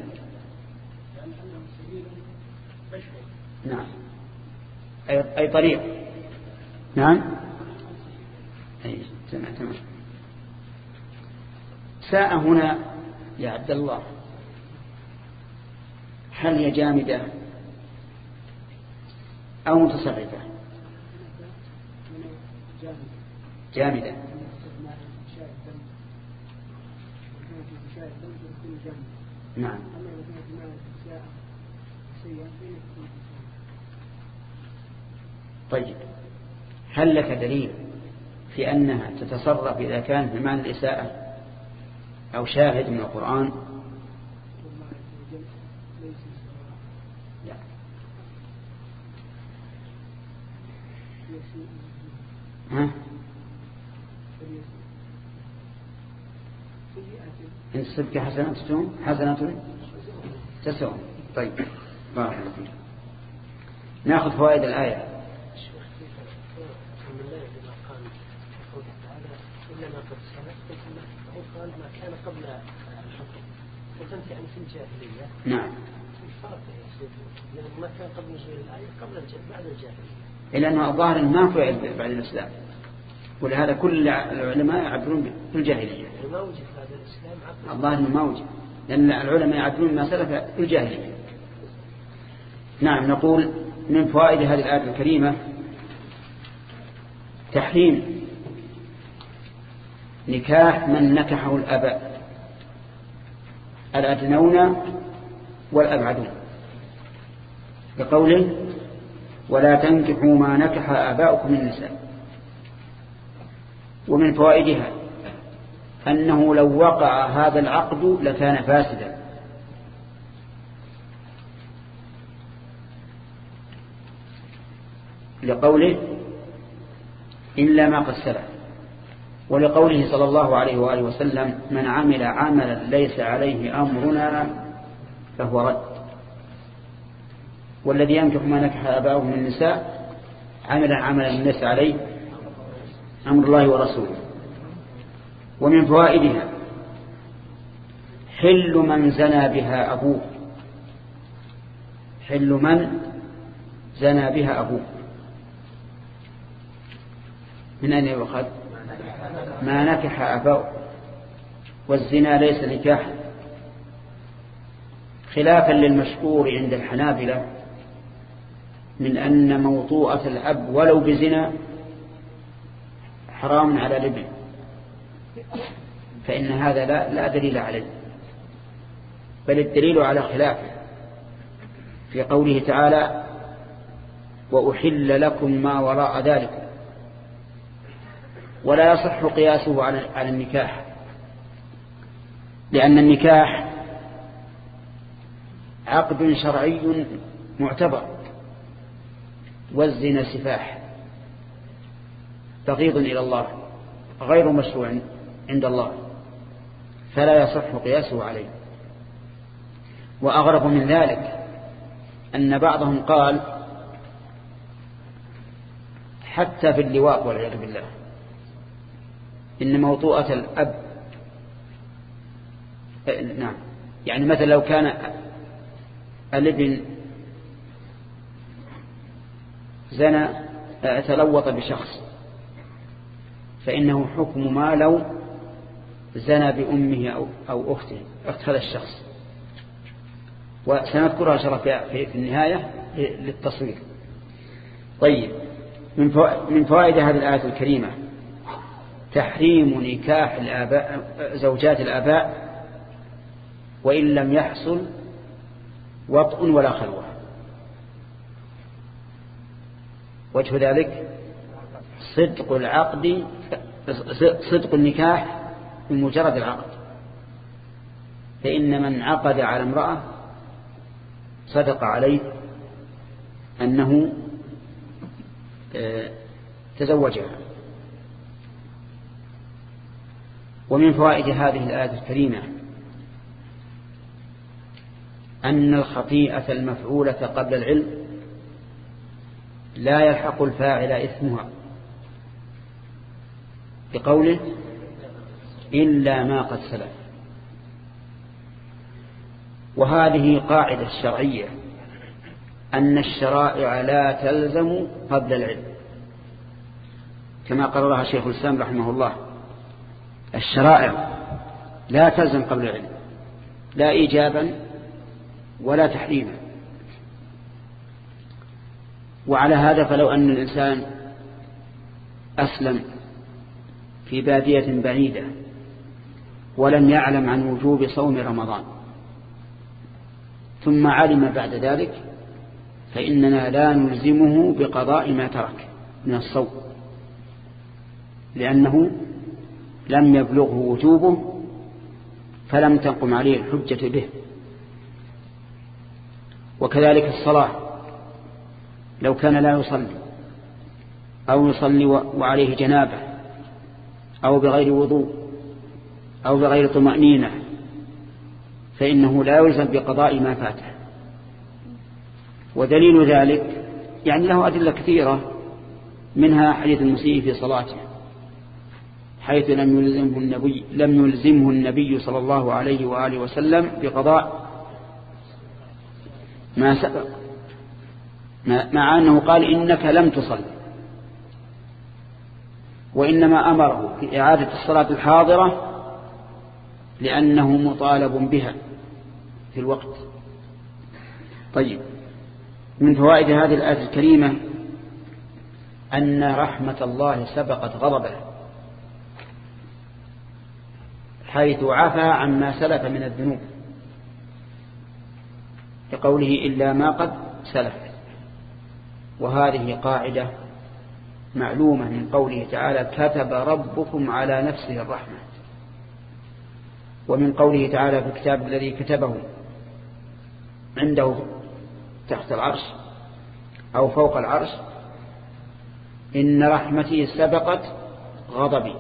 نعم أي طريق. نعم أي تمام. ساء هنا يا عبد الله هل هي جامدة أو متصرفة؟ جامدة. نعم. طيب هل لك دليل في أنها تتصرف إذا كان في معنى الإساءة أو شاهد من القرآن؟ لا. ها؟ إن الصدق حسنة تسوم. طيب بارك الله فيك. ناخذ فوائد الآية. قال ما كان قبل الحكم، وكنت يعني في الجاهلية. نعم. فرق يا سيدي، لأن ما كان قبل نزول الآية بعد الجاهلية. إلا أنه الظاهر ما فعل بعد الإسلام، ولهذا كل العلماء يعبرون بالجاهلية. ما وجد هذا الإسلام عبد. الظاهر ما وجد، لأن العلماء يعبرون ما سلف في الجاهلية. نعم. نقول من فوائد هذه الآية الكريمة تحريم نكاح من نكحه الآباء الأدنون والأبعدون، بقوله ولا تنكحوا ما نكح آباؤكم من النساء. ومن فوائدها أنه لو وقع هذا العقد لكان فاسدا، لقوله إلا ما قد سلف، ولقوله صلى الله عليه وآله وسلم من عمل عملا ليس عليه أمرنا فهو رد. والذي ينكح ما نكح آباؤه من النساء عملا ليس عليه أمر الله ورسوله. ومن فوائدها حل من زنى بها أبوه، حل من زنى بها أبوه، من أين يؤخذ؟ ما نكح أبوه، والزنا ليس نكاحا، خلافا للمشهور عند الحنابلة من أن موطوءة الأب ولو بزنا حرام على الابن، فإن هذا لا دليل عليه، بل الدليل على خلافه في قوله تعالى وأحل لكم ما وراء ذلك، ولا يصح قياسه على النكاح، لأن النكاح عقد شرعي معتبر، والزنا سفاح بغيض إلى الله غير مشروع عند الله، فلا يصح قياسه عليه. وأغرب من ذلك أن بعضهم قال حتى في اللواط والعياذ بالله إن موطوءة الأب نعم، يعني مثلا لو كان الابن زنى تلوط بشخص فإنه حكم ما لو زنى بأمه أو أخته، أخت هذا الشخص، وسنذكرها شرف في النهاية للتصوير. طيب، من فوائد هذه الآية الكريمة تحريم نكاح زوجات الآباء وإن لم يحصل وطء ولا خلوة. وجه ذلك صدق النكاح بمجرد العقد، فإن من عقد على امرأة صدق عليه أنه تزوجها. ومن فوائد هذه الآية الكريمة أن الخطيئة المفعولة قبل العلم لا يلحق الفاعل إثمها، بقوله إلا ما قد سلف. وهذه قاعدة شرعية أن الشرائع لا تلزم قبل العلم، كما قررها شيخ الإسلام رحمه الله، الشرائع لا تلزم قبل العلم لا إيجابا ولا تحريما. وعلى هذا فلو أن الإنسان أسلم في بادية بعيدة ولم يعلم عن وجوب صوم رمضان ثم علم بعد ذلك، فإننا لا نلزمه بقضاء ما ترك من الصوم، لأنه لم يبلغه وجوبه فلم تقم عليه الحجة به. وكذلك الصلاة، لو كان لا يصلي أو يصلي وعليه جنابة أو بغير وضوء أو بغير طمأنينة فإنه لا يلزم بقضاء ما فاته. ودليل ذلك يعني له أدلة كثيرة، منها حديث المسيء في صلاته حيث لم يلزمه النبي صلى الله عليه وآله وسلم بقضاء ما سبق، مع أنه قال إنك لم تصل، وإنما أمره بإعادة الصلاة الحاضرة لأنه مطالب بها في الوقت. طيب، من فوائد هذه الآية الكريمة أن رحمة الله سبقت غضبه، حيث عفى عما سلف من الذنوب لقوله إلا ما قد سلف. وهذه قاعدة معلومة من قوله تعالى كتب ربكم على نفسه الرحمة، ومن قوله تعالى في الكتاب الذي كتبه عنده تحت العرش أو فوق العرش إن رحمتي سبقت غضبي.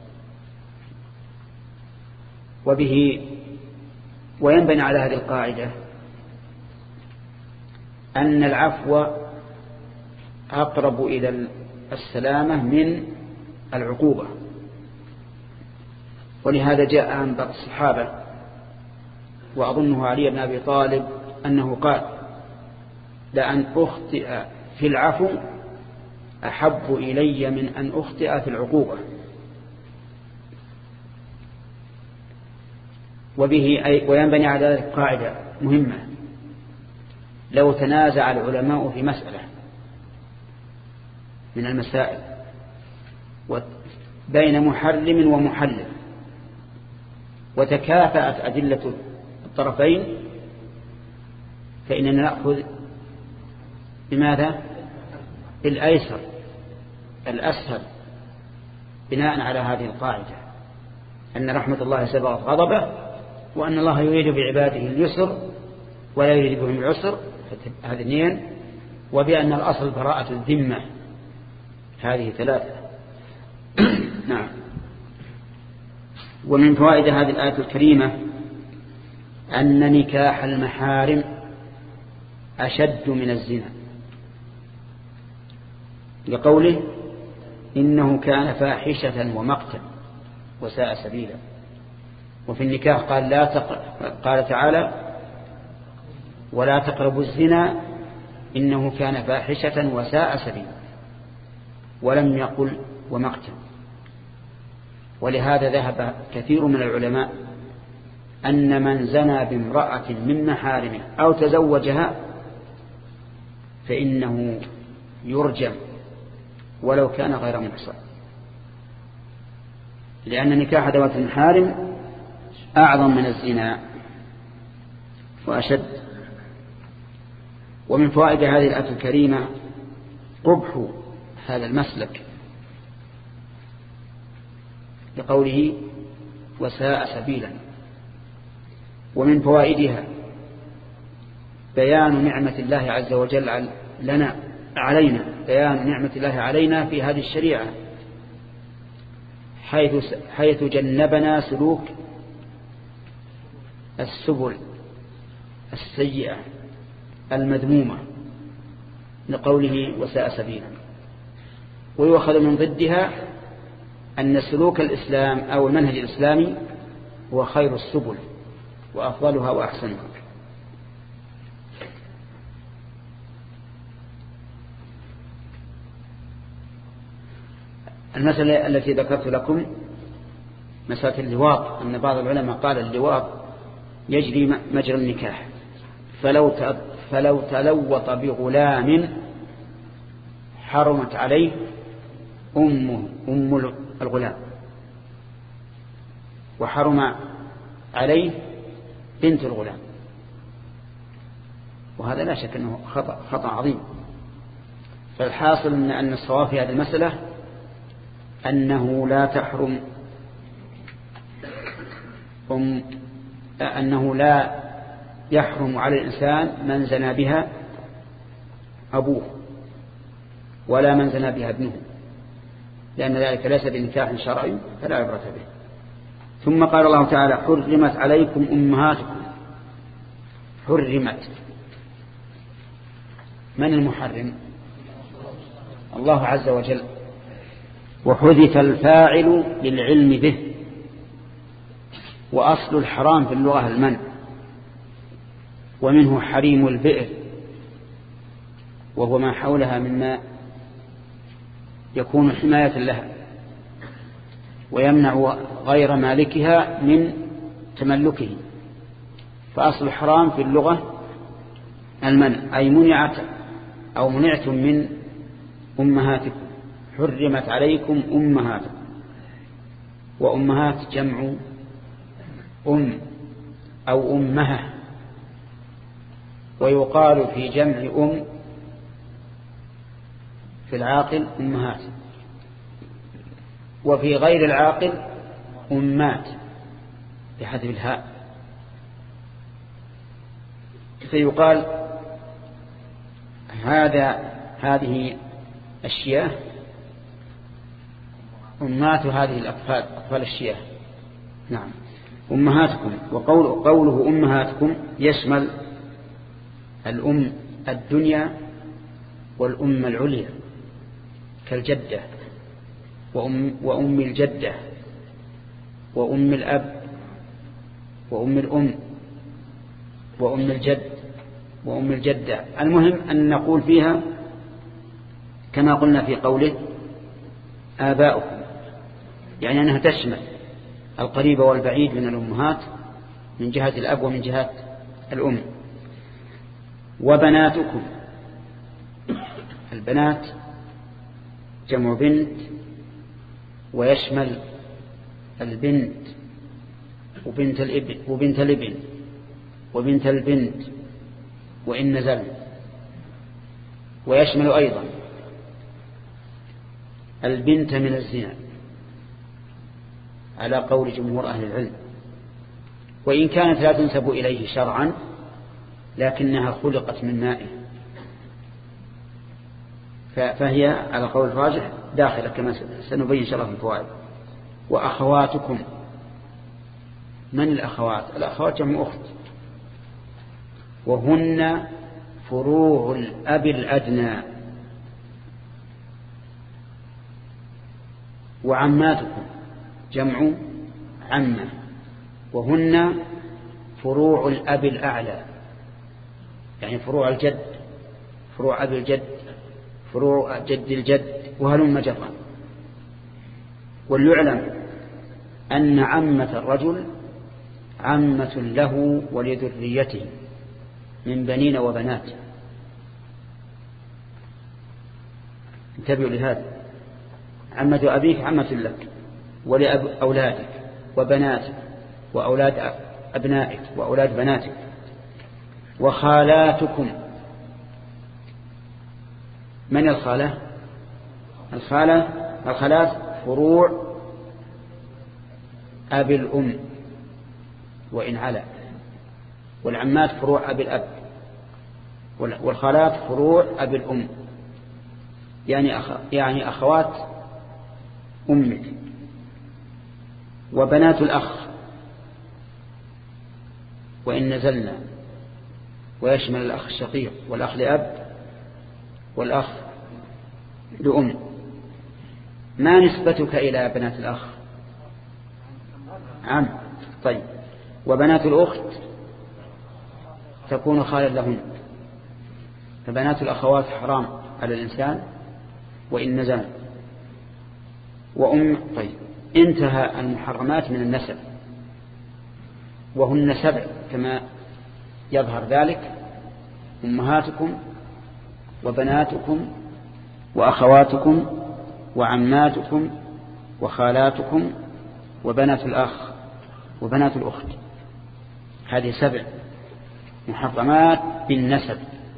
وبه وينبني على هذه القاعدة أن العفو أقرب إلى السلامة من العقوبة. ولهذا جاء عن بعض الصحابة وأظنه علي بن أبي طالب أنه قال لأن أخطئ في العفو أحب إلي من أن أخطئ في العقوبة. وبه وينبني على ذلك قاعدة مهمة: لو تنازع العلماء في مسألة من المسائل بين محرم ومحلل وتكافأت أدلة الطرفين، فإننا نأخذ بماذا؟ الأيسر الأسهل، بناء على هذه القاعدة أن رحمة الله سبقت غضبه، وأن الله يريد بعباده اليسر ولا يريد بهم العسر، هذه اثنين، وبأن الأصل براءة الذمة، هذه ثلاثة. نعم. ومن فوائد هذه الآية الكريمة أن نكاح المحارم أشد من الزنا، لقوله إنه كان فاحشة ومقتا وساء سبيلا. وفي النكاح قال تعالى: ولا تقربوا الزنا إنه كان فاحشة وساء سبيلا، ولم يقل ومقتا. ولهذا ذهب كثير من العلماء أن من زنى بامرأة من محارمه أو تزوجها فإنه يرجم ولو كان غير محصن، لأن نكاح ذوات المحارم أعظم من الزنا وأشد. ومن فوائد هذه الآية الكريمة قبح هذا المسلك، لقوله وساء سبيلا. ومن فوائدها بيان نعمة الله عز وجل لنا علينا، بيان نعمة الله علينا في هذه الشريعة، حيث جنبنا سلوك السبل السيئة المذمومة، لقوله وساء سبيلا. ويؤخذ من ضدها أن سلوك الإسلام أو المنهج الإسلامي هو خير السبل وأفضلها وأحسنها. المسألة التي ذكرت لكم مسألة اللواط، أن بعض العلماء قال اللواط يجري مجرى النكاح، فلو تلوط بغلام حرمت عليه أم الغلام، وحرم عليه بنت الغلام، وهذا لا شك أنه خطأ عظيم. فالحاصل أن الصواب في هذه المسألة أنه لا يحرم على الإنسان من زنى بها أبوه ولا من زنى بها ابنه، لأن ذلك ليس بنكاح شرعي فلا عبرة به. ثم قال الله تعالى: حرمت عليكم أمهاتكم. حرمت، من المحرم؟ الله عز وجل، وحذف الفاعل للعلم به. وأصل الحرام في اللغة المنع، ومنه حريم البئر، وهو ما حولها مما يكون حماية لها ويمنع غير مالكها من تملكه. فأصل الحرام في اللغة المنع، أي منعت أو منعتم من أمهاتكم. حرمت عليكم أمهاتكم، وأمهات جمع أم أو أمها، ويقال في جمع أم في العاقل أمهات، وفي غير العاقل أمات بحذف الهاء. فيقال هذه الشياه أمات هذه الأطفال، أطفال الشياه. نعم، أمهاتكم. وقوله أمهاتكم يشمل الأم الدنيا والأم العليا كالجدة وأم الجدة وأم الأب وأم الأم وأم الجد وأم الجدة. المهم أن نقول فيها كما قلنا في قوله آباؤكم، يعني أنها تشمل القريب والبعيد من الأمهات من جهة الأب ومن جهة الأم. وبناتكم، البنات جمع بنت، ويشمل البنت وبنت الابن وبنت البنت وإن نزل، ويشمل أيضا البنت من الزنا على قول جمهور أهل العلم، وإن كانت لا تنسب إليه شرعا لكنها خلقت من مائه، فهي على قول الراجح داخلة كما سنبين إن شاء الله في الفوائد. وأخواتكم، من الأخوات؟ الأخوات جمع أخت، وهن فروع الأب الأدنى. وعماتكم جمع عمة، وهن فروع الأب الأعلى، يعني فروع الجد، فروع أب الجد، فروع جد الجد، وهلم جرا. وليعلم أن عمة الرجل عمة له ولذريته من بنين وبنات. انتبهوا لهذا، عمة أبيك عمة لك ولأولادك وبناتك وأولاد أبنائك وأولاد بناتك. وخالاتكم، من الخالة؟ الخالات فروع أبي الأم وإن علا، والعمات فروع أبي الأب، والخالات فروع أبي الأم، يعني أخوات أمك. وبنات الأخ وإن نزلنا، ويشمل الأخ الشقيق والأخ لأب والأخ لأم. ما نسبتك إلى بنات الأخ؟ عم. طيب، وبنات الأخت تكون خالا لهن، فبنات الأخوات حرام على الإنسان وإن نزل. وأم. طيب، انتهى المحرمات من النسب، وهن 7 كما يظهر ذلك: أمهاتكم وبناتكم وأخواتكم وعماتكم وخالاتكم وبنات الأخ وبنات الأخت. هذه 7 محرمات بالنسب.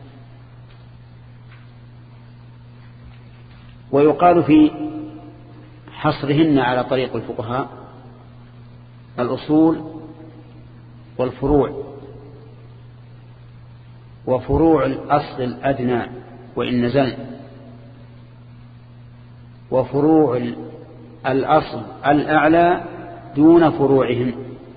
ويقال في حصرهن على طريق الفقهاء الأصول والفروع، وفروع الأصل الأدنى وإن نزل، وفروع الأصل الأعلى دون فروعهم.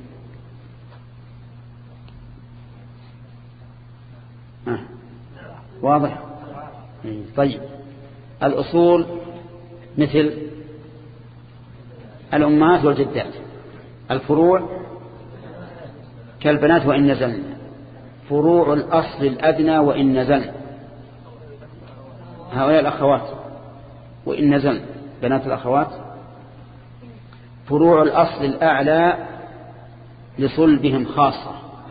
واضح؟ طيب، الأصول مثل الأمهات والجدات، الفروع كالبنات وإن نزلن، فروع الأصل الأدنى وإن نزلن هؤلاء الأخوات وإن نزلن بنات الأخوات. فروع الأصل الأعلى لصلبهم خاصة،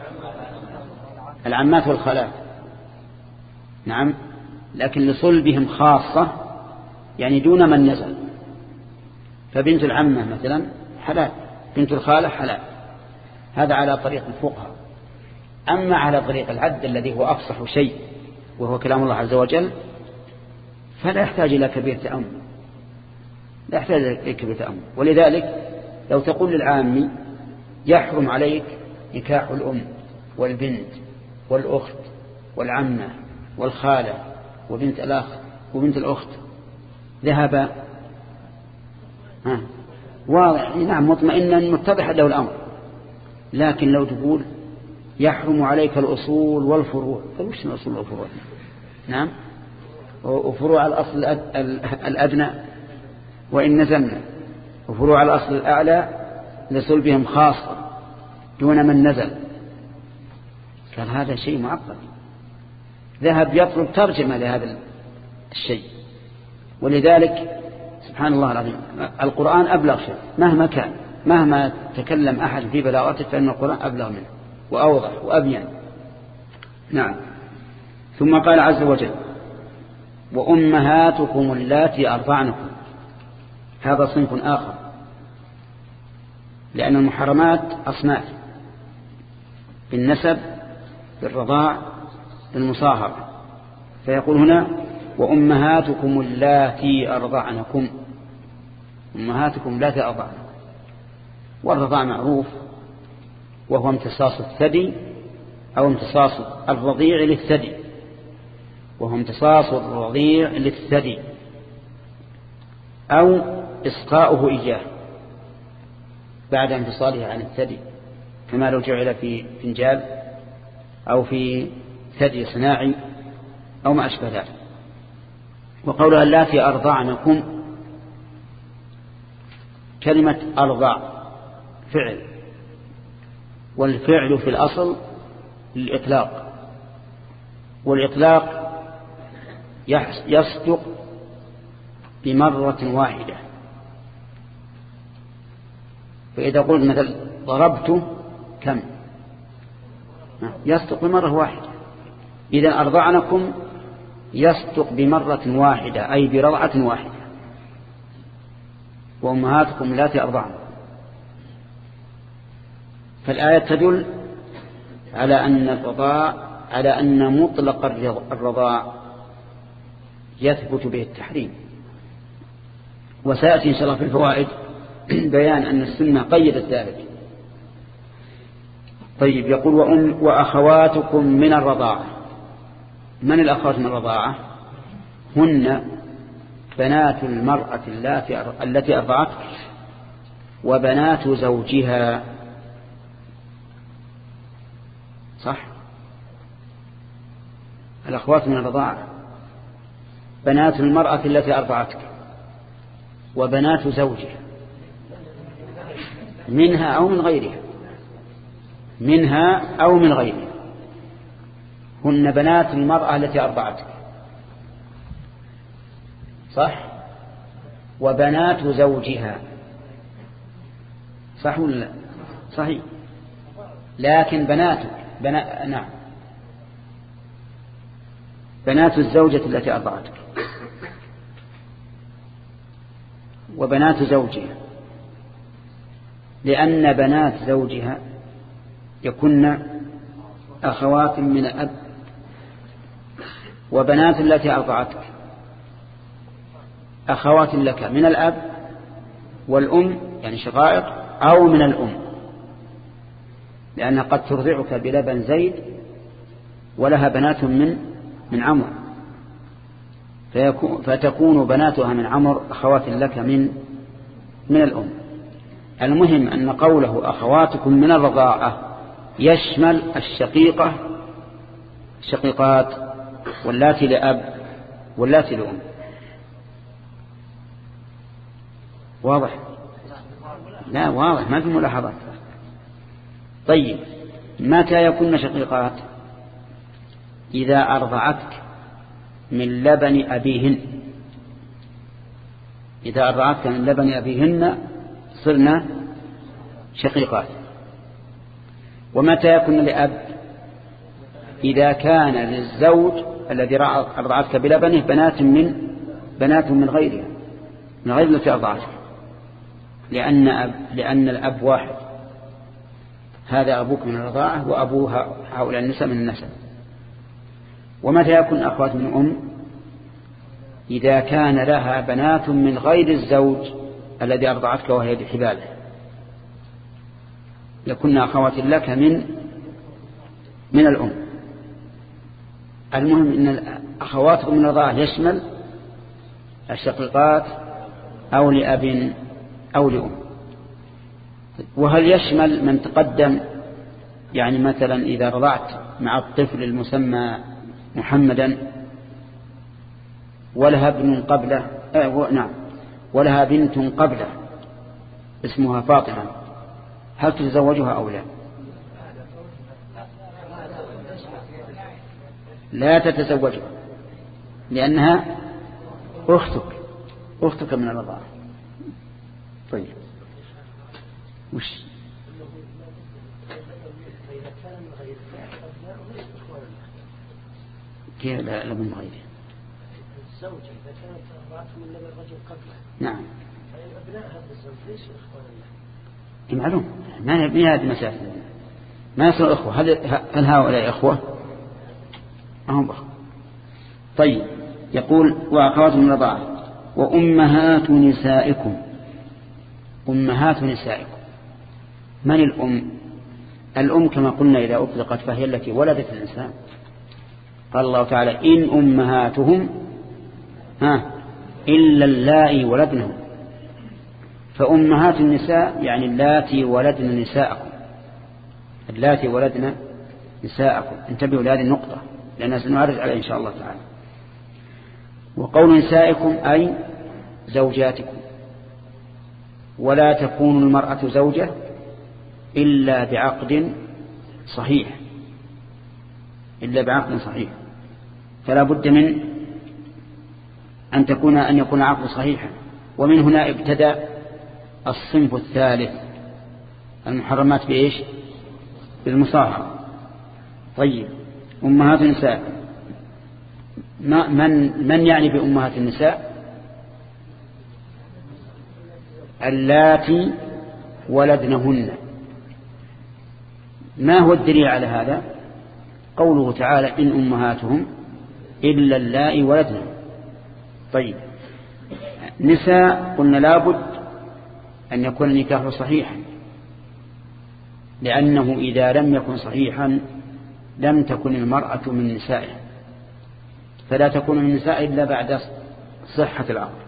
العمات والخالات، نعم، لكن لصلبهم خاصة، يعني دون من نزل. فبنت العمة مثلا حلال، بنت الخالة حلال. هذا على طريق الفقهاء. أما على طريق العد الذي هو أفصح شيء وهو كلام الله عز وجل فلا يحتاج إلى كبير تأمل، لا يحتاج إلى كبير تأمل. ولذلك لو تقول للعامي يحرم عليك نكاح الأم والبنت والأخت والعمة والخالة وبنت الأخ وبنت الأخت، ذهب واضح، نعم، مطمئنا متضح له الأمر. لكن لو تقول يحرم عليك الأصول والفروع، فوش الأصول والفروع؟ نعم، وفروع الأصل الأدنى وإن نزلنا، وفروع الأصل الأعلى لصلبهم خاصة دون من نزل. كان هذا شيء معقد. ذهب يطلب ترجمة لهذا الشيء، ولذلك سبحان الله العظيم القرآن أبلغ شيء مهما كان، مهما تكلم أحد في بلاغته فإن القرآن أبلغ منه وأوضح وأبين. نعم. ثم قال عز وجل وأمهاتكم اللاتي أرضعنكم، هذا صنف آخر، لأن المحرمات أصناف: بالنسب، بالرضاع، بالمصاهرة. فيقول هنا وأمهاتكم اللاتي أرضعنكم، أمهاتكم اللاتي أرضعنكم. والرضاع معروف وهو امتصاص الثدي أو امتصاص الرضيع للثدي، وهو امتصاص الرضيع للثدي أو إسقاؤه إياه بعد انفصاله عن الثدي، كما لو جعل في فنجال أو في ثدي صناعي أو ما أشبه ذلك. وقولها اللاتي أرضعنكم، كلمة أرضع فعل، والفعل في الأصل للإطلاق، والإطلاق يصدق بمرة واحدة. فإذا قلت مثل ضربت كم يصدق بمرة واحدة، إذا أرضعنكم يصدق بمرة واحدة أي برضعة واحدة. وأمهاتكم اللاتي أرضعنكم، فالآية تدل على أن الرضاع، على أن مطلق الرضاع يثبت به التحريم. وسيأتي إن شاء الله في الفوائد بيان أن السنة قيدت ذلك. طيب، يقول وأخواتكم من الرضاعة. من الأخوات من الرضاعة؟ هن بنات المرأة التي أرضعتك وبنات زوجها. صح؟ الأخوات من الرضاعة بنات المرأة التي أرضعتك وبنات زوجها، منها أو من غيرها، منها أو من غيرها. هن بنات المرأة التي أرضعتك، صح؟ وبنات زوجها، صح ولا لا؟ صحيح. لكن بناتك نعم، بنات الزوجة التي أرضعتك وبنات زوجها، لأن بنات زوجها يكن أخوات من الأب، وبنات التي أرضعتك أخوات لك من الأب والأم، يعني شقائق، أو من الأم، لأنها قد ترضعك بلبن زيد ولها بنات من عمر، فتكون بناتها من عمر أخوات لك من الأم. المهم أن قوله أخواتكم من الرضاعة يشمل الشقيقات واللاتي لأب واللاتي لأم. واضح؟ لا، واضح، ما في ملاحظات. طيب، متى يكون شقيقات؟ إذا أرضعتك من لبن أبيهن، إذا أرضعتك من لبن أبيهن صرنا شقيقات. ومتى يكون لأب؟ إذا كان للزوج الذي أرضعتك بلبنه بنات من غيرها، من غير التي أرضعتك، لأن الأب واحد، هذا أبوك من الرضاعة وأبوها هؤلاء النساء من النسب. ومتى يكون أخوات من أم؟ إذا كان لها بنات من غير الزوج الذي أرضعتك وهي بحباله، يكون أخوات لك من الأم. المهم أن أخواتكم من الرضاعة يشمل الشقيقات أو لأب أو لأم. وهل يشمل من تقدم؟ يعني مثلا إذا رضعت مع الطفل المسمى محمدا ولها ابن قبله، نعم، ولها بنت قبله اسمها فاطمة، هل تتزوجها أو لا؟ لا تتزوجها، لأنها أختك أختك من الرضاعة. طيب وش كيف لا من غيره؟ الزوجة إذا كانت رضعته من لبن الرجل قبله نعم أبناء هذا الزوج ليس إخوانا له. معلوم ما هذه المسائل ما يصير أخوة. هل هؤلاء أخوة؟ هم أخوة. طيب يقول وأخوات من الرضاعة وأمهات نسائكم. أمهات نسائكم من الأم؟ الأم كما قلنا إذا أطلقت فهي التي ولدت الإنسان. قال الله تعالى إن أمهاتهم إلا اللائي ولدنهم. فأمهات النساء يعني اللاتي ولدن نساءكم. اللاتي ولدن نساءكم. انتبهوا لهذه النقطة لأننا سنعرض عليها إن شاء الله تعالى. وقول نسائكم أي زوجاتكم. ولا تكون المرأة زوجة إلا بعقد صحيح. إلا بعقد صحيح. فلا بد من أن يكون عقد صحيحا. ومن هنا ابتدأ الصنف الثالث المحرمات بإيش؟ بالمصاهرة. طيب أمهات النساء من يعني بأمهات النساء؟ اللاتي ولدنهن. ما هو الدليل على هذا؟ قوله تعالى إن أمهاتهم إلا اللائي ولدنهم. طيب نساء قلنا لابد أن يكون النكاح صحيحا لأنه إذا لم يكن صحيحا لم تكن المرأة من نسائه فلا تكون من نساء إلا بعد صحة العقد.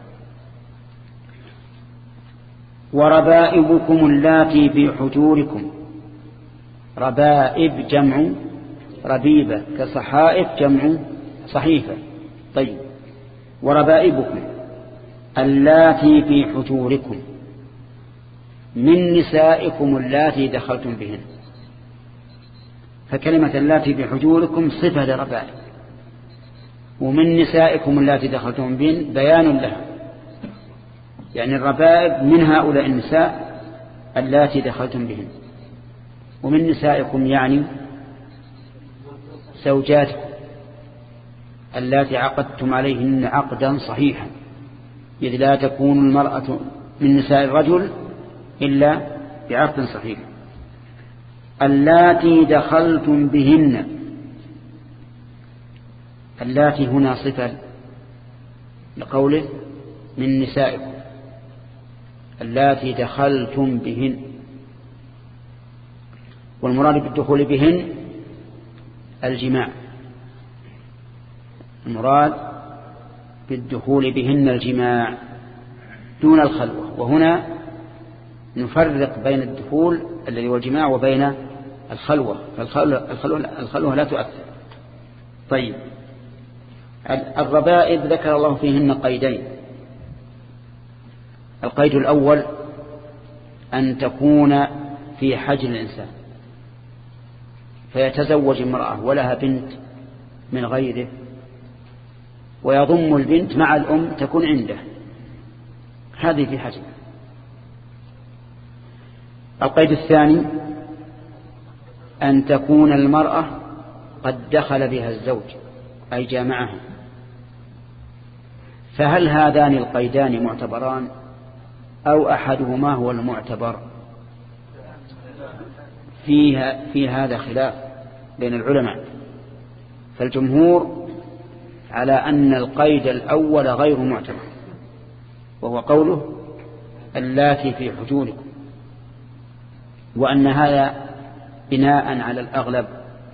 وربائبكم اللاتي في حجوركم. ربائب جمع ربيبة كصحائف جمع صحيفة. طيب وربائبكم اللاتي في حجوركم من نسائكم اللاتي دخلتم بهن. فكلمة اللاتي في حجوركم صفة لربائب ومن نسائكم اللاتي دخلتم بهن بيان لها. يعني الربائب من هؤلاء النساء اللاتي دخلتم بهن. ومن نسائكم يعني زوجاتكم اللاتي عقدتم عليهن عقدا صحيحا إذ لا تكون المرأة من نساء الرجل إلا بعقد صحيح. اللاتي دخلتم بهن. اللاتي هنا صفة لقوله من نسائكم اللاتي دخلتم بهن. والمراد بالدخول بهن الجماع. المراد بالدخول بهن الجماع دون الخلوة. وهنا نفرق بين الدخول الذي هو الجماع وبين الخلوة. فالخلوة لا تؤثر. طيب الربائب ذكر الله فيهن قيدين. القيد الأول أن تكون في حجر الإنسان فيتزوج امرأة ولها بنت من غيره ويضم البنت مع الأم تكون عنده. هذه في حجر. القيد الثاني أن تكون المرأة قد دخل بها الزوج أي جامعها. فهل هذان القيدان معتبران أو أحدهما هو المعتبر؟ في هذا خلاف بين العلماء. فالجمهور على أن القيد الأول غير معتبر وهو قوله اللاتي في حجوركم وأن هذا بناء على الأغلب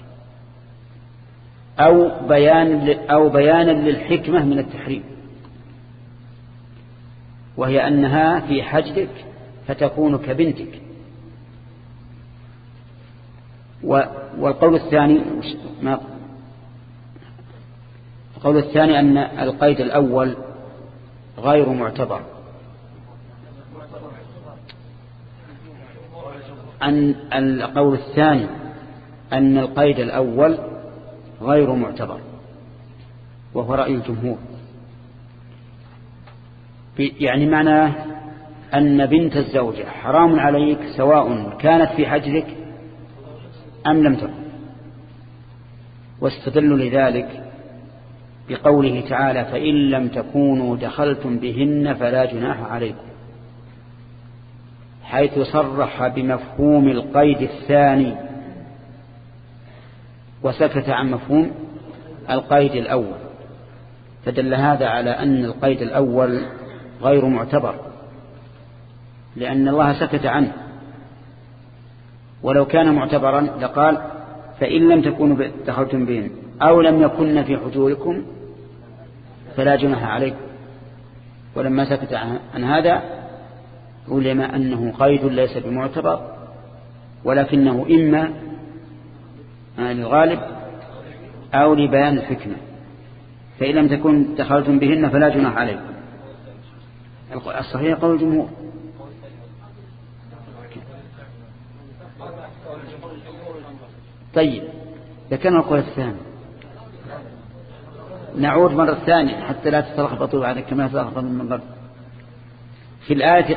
أو بيانا للحكمة من التحريم وهي أنها في حجرك فتكون كبنتك. والقول الثاني أن القيد الأول غير معتبر. القول الثاني أن القيد الأول غير معتبر وهو رأي الجمهور. يعني معناه أن بنت الزوجة حرام عليك سواء كانت في حجرك أم لم تكن. واستدلوا لذلك بقوله تعالى فإن لم تكونوا دخلتم بهن فلا جناح عليكم، حيث صرح بمفهوم القيد الثاني وسكت عن مفهوم القيد الأول، فدل هذا على أن القيد الأول غير معتبر لأن الله سكت عنه. ولو كان معتبرا لقال فإن لم تكونوا دخلتم بهن أو لم يكن في حجوركم فلا جناح عليكم، ولما سكت عن هذا علم أنه قيد ليس بمعتبر ولكنه إما للغالب أو لبيان الحكمة. فإن لم تكن دخلتم بهن فلا جناح عليكم. الصحيح قول الجمهور. طيب لكن القول الثاني نعود مرة ثانية حتى لا تتلخبطوا بعد كما تلخبط من قبل. في الآية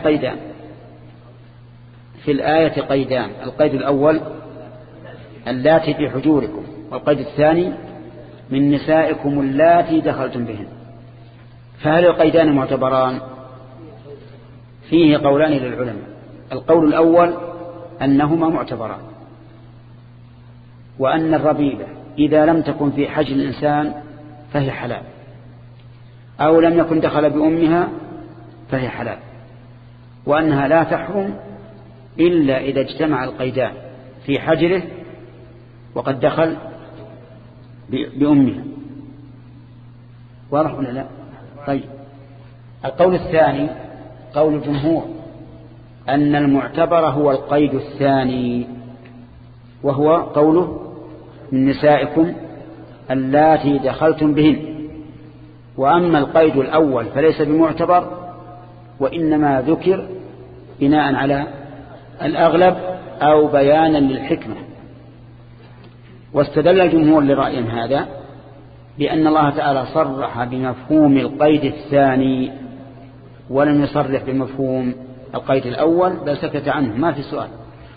قيدان، القيد الأول اللاتي في حجوركم، والقيد الثاني من نسائكم اللاتي دخلتم بهن. فهل القيدان معتبران؟ فيه قولان للعلماء. القول الأول أنهما معتبران، وأن الربيبة إذا لم تكن في حجر الإنسان فهي حلال، أو لم يكن دخل بأمها فهي حلال، وأنها لا تحرم إلا إذا اجتمع القيدان في حجره وقد دخل بأمها. واضح ولا لا؟ طيب القول الثاني قول الجمهور أن المعتبر هو القيد الثاني، وهو قوله من نسائكم اللاتي دخلتم بهن. وأما القيد الأول فليس بمعتبر، وإنما ذكر بناء على الأغلب أو بيانا للحكمة. واستدل الجمهور لرأي هذا بأن الله تعالى صرح بمفهوم القيد الثاني ولم يصرح بمفهوم القيد الأول، بل سكت عنه ما في سؤال،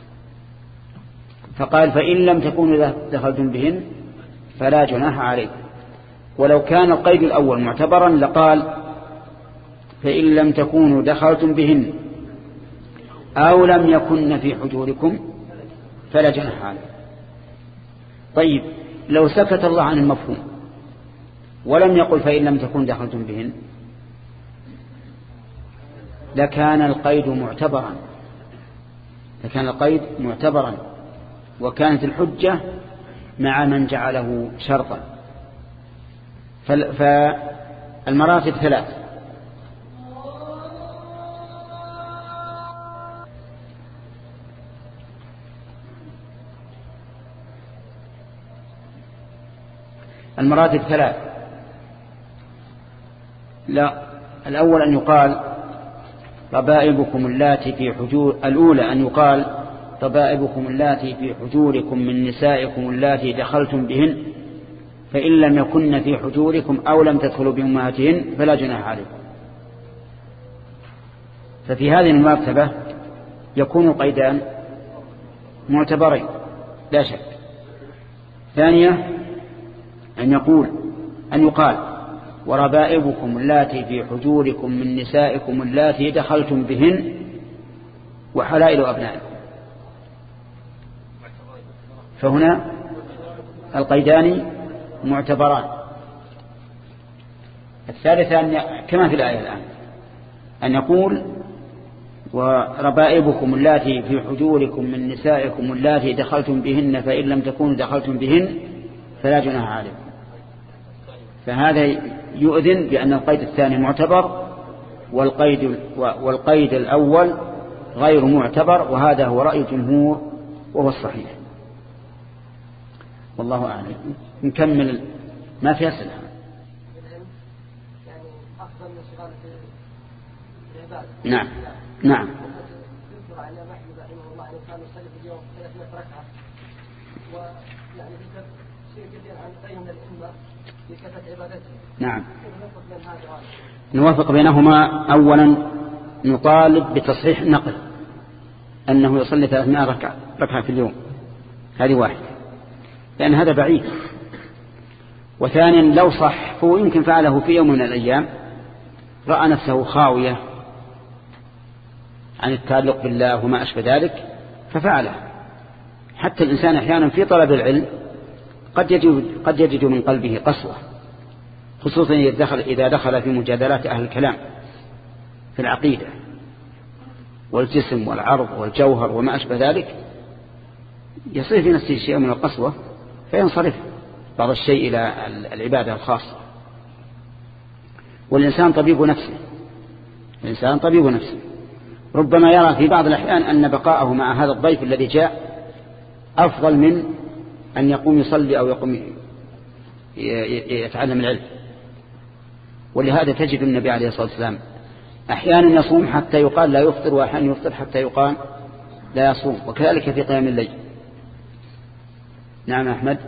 فقال فإن لم تكونوا دخلتم بهن فلا جناح عليكم. ولو كان القيد الأول معتبرا لقال فإن لم تكونوا دخلتم بهن أو لم يكن في حجوركم فلا جناح عليكم. طيب لو سكت الله عن المفهوم ولم يقل فإن لم تكونوا دخلتم بهن لكان القيد معتبرا، وكانت الحجة مع من جعله شرطا. فالمراتب ثلاث: لا، الأول أن يقال ربائبكم اللاتي في حجور، الأولى أن يقال ربائبكم اللاتي في حجوركم من نسائكم اللاتي دخلتم بهن فإن لم يكن في حجوركم أو لم تدخلوا بأمهاتهن فلا جناح عليكم. ففي هذه المرتبة يكون قيدان معتبرين لا شك. ثانية أن يقال وربائبكم اللاتي في حجوركم من نسائكم اللاتي دخلتم بهن وحلائل أبنائكم، فهنا القيدان معتبران. الثالثة كما في الآية الآن أن يقول وربائبكم اللاتي في حجوركم من نسائكم اللاتي دخلتم بهن فإن لم تكونوا دخلتم بهن فلا جناح عليكم. فهذا يؤذن بأن القيد الثاني معتبر والقيد الأول غير معتبر، وهذا هو رأي الجمهور وهو الصحيح، والله أعلم. نكمل ما في أسئلة. نعم يذكر عن الإمام أحمد رحمه الله أنه كان يصلي في اليوم 300 ركعة، ويعني ذكر نعم، نوافق بينهما. أولا نطالب بتصحيح النقل أنه يصلي 300 ركعة في اليوم، هذه واحدة، لأن هذا بعيد. وثانيا لو صح فهو يمكن فعله في يوم من الأيام، رأى نفسه خاوية عن التعلق بالله وما أشبه ذلك ففعله. حتى الإنسان أحيانا في طلب العلم قد يجد من قلبه قسوة، خصوصا إذا دخل في مجادلات أهل الكلام في العقيدة والجسم والعرض والجوهر وما أشبه ذلك، يصير في نفسه شيء من القسوة فينصرف بعض الشيء إلى العبادة الخاصة. والإنسان طبيب نفسه، ربما يرى في بعض الأحيان أن بقاءه مع هذا الضيف الذي جاء أفضل من أن يقوم يصلي أو يقوم يتعلم العلم. ولهذا تجد النبي عليه الصلاة والسلام أحيانا يصوم حتى يقال لا يفطر، وأحيانا يفطر حتى يقال لا يصوم، وكذلك في قيام الليل. نعم أحمد.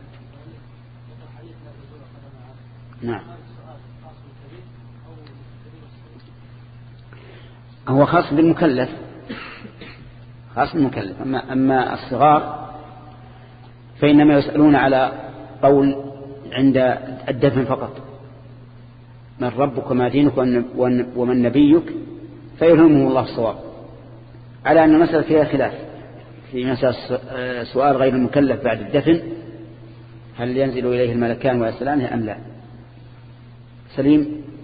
نعم، هو خاص بالمكلف، أما الصغار فإنما يسألون على قول عند الدفن فقط: من ربك وما دينك ومن نبيك، فيلهمهم الله الصواب. على أن المسألة فيها خلاف في مسألة سؤال غير المكلف بعد الدفن، هل ينزل إليه الملكان ويسألانه أم لا؟ سليم.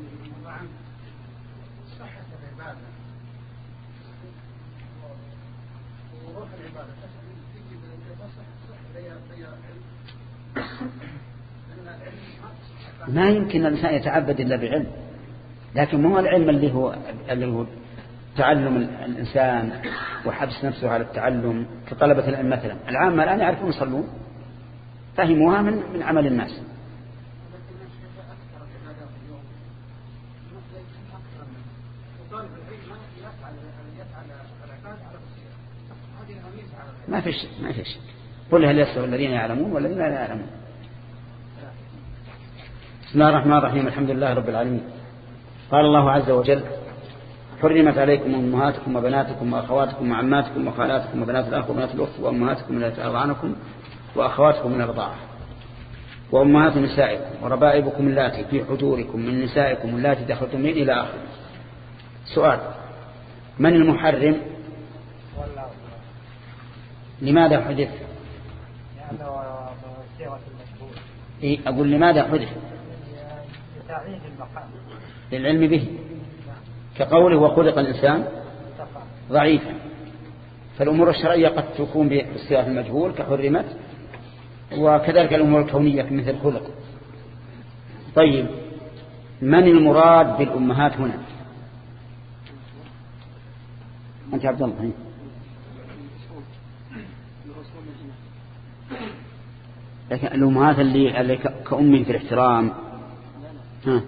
ما يمكن الإنسان يتعبد إلا بعلم، لكن ما هو العلم اللي هو تعلم الإنسان وحبس نفسه على التعلم كطلبة العلم مثلا. العامة الآن يعرفون يصلون، فهموها من عمل الناس. ما في شيء. قل هل يستوي الذين يعلمون والذين لا يعلمون. بسم الله الرحمن الرحيم، الحمد لله رب العالمين. قال الله عز وجل: حرمت عليكم أمهاتكم وبناتكم وأخواتكم وعماتكم وخالاتكم وبنات الأخ وبنات الأخت وأمهاتكم التي أرضعنكم وأخواتكم من الرضاعة وأمهات نسائكم وربائبكم اللاتي في حجوركم من نسائكم اللاتي دخلتم بهن إلى آخره. سؤال: من المحرم؟ لماذا حدث؟ أقول لماذا حدث؟ للعلم به، كقوله: وخلق الإنسان ضعيفا. فالأمور الشرعية قد تكون باستواء المجهول كحرمت، وكذلك الأمور الكونية مثل خلق. طيب، من المراد بالأمهات هنا؟ أنت عبد الله. لكن الأمهات اللي كأم في الاحترام. ها.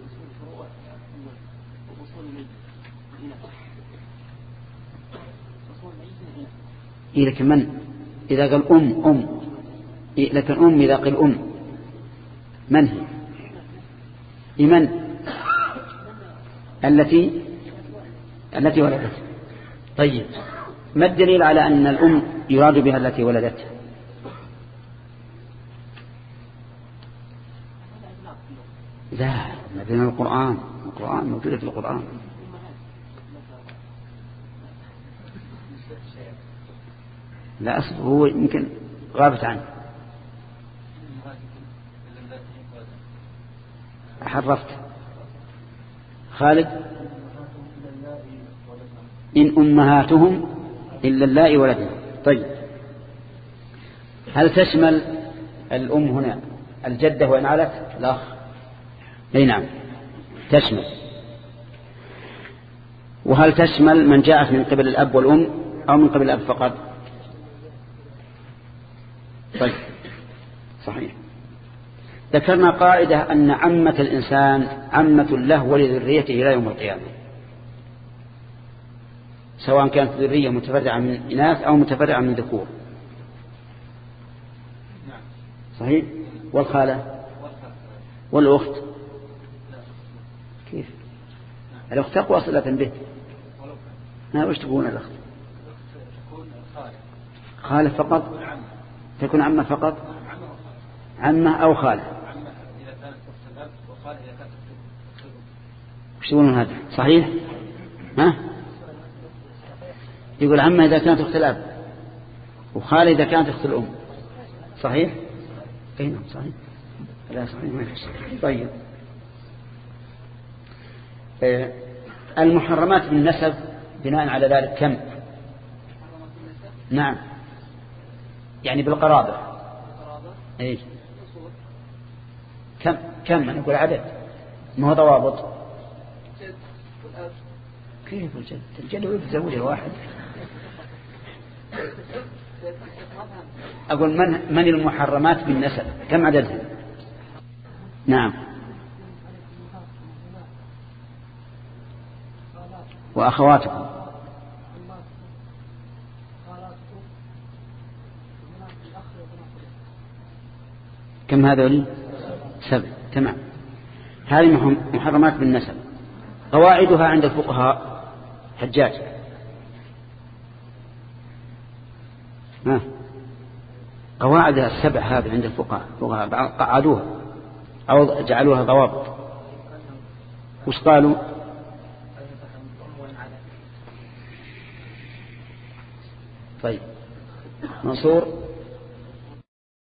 لكن من إذا قال أم لكن إذا قال من هي؟ لمن؟ التي ولدت. طيب، ما الدليل على أن الأم يراد بها التي ولدت؟ لا، من القرآن موجودة في القرآن. لا أصبر، هو يمكن غابت عنه. حرفت. خالد: إن أمهاتهم إلا اللائي ولدنا. طيب، هل تشمل الأم هنا الجدة وإن علت؟ الأخ؟ أي نعم تشمل. وهل تشمل من جاءت من قبل الأب والأم أو من قبل الأب فقط؟ طيب، صحيح. ذكرنا قاعدة أن عمة الإنسان عمة له ولذريته إلى يوم القيامة، سواء كانت ذرية متفرعة من إناث أو متفرعة من ذكور. صحيح. والخالة والأخت كيف؟ الأخت تقوى صلة به. وش تكون الأخت؟ خالة فقط، تكون عمة فقط، عمة أو خالة. وش تقولون هذا؟ صحيح؟ ها؟ يقول عمة إذا كانت أخت الأب، وخالة إذا كانت أخت الأم. صحيح؟ أي نعم صحيح. لا صحيح ما يفسر. طيب المحرمات بالنسب بناء على ذلك كم؟ نعم يعني بالقرابة. أي كم أنا أقول عدد ما هو ضوابط. كيف الجد؟ الجد هو يتزوج الواحد. أقول من المحرمات بالنسب كم عددها؟ نعم وأخواتكم. كم هذول؟ 7. تمام. هذه محرمات بالنسب. قواعدها عند الفقهاء حجاج قواعدها 7 هذه عند الفقهاء قعدوها أو جعلوها ضوابط. وش قالوا؟ طيب منصور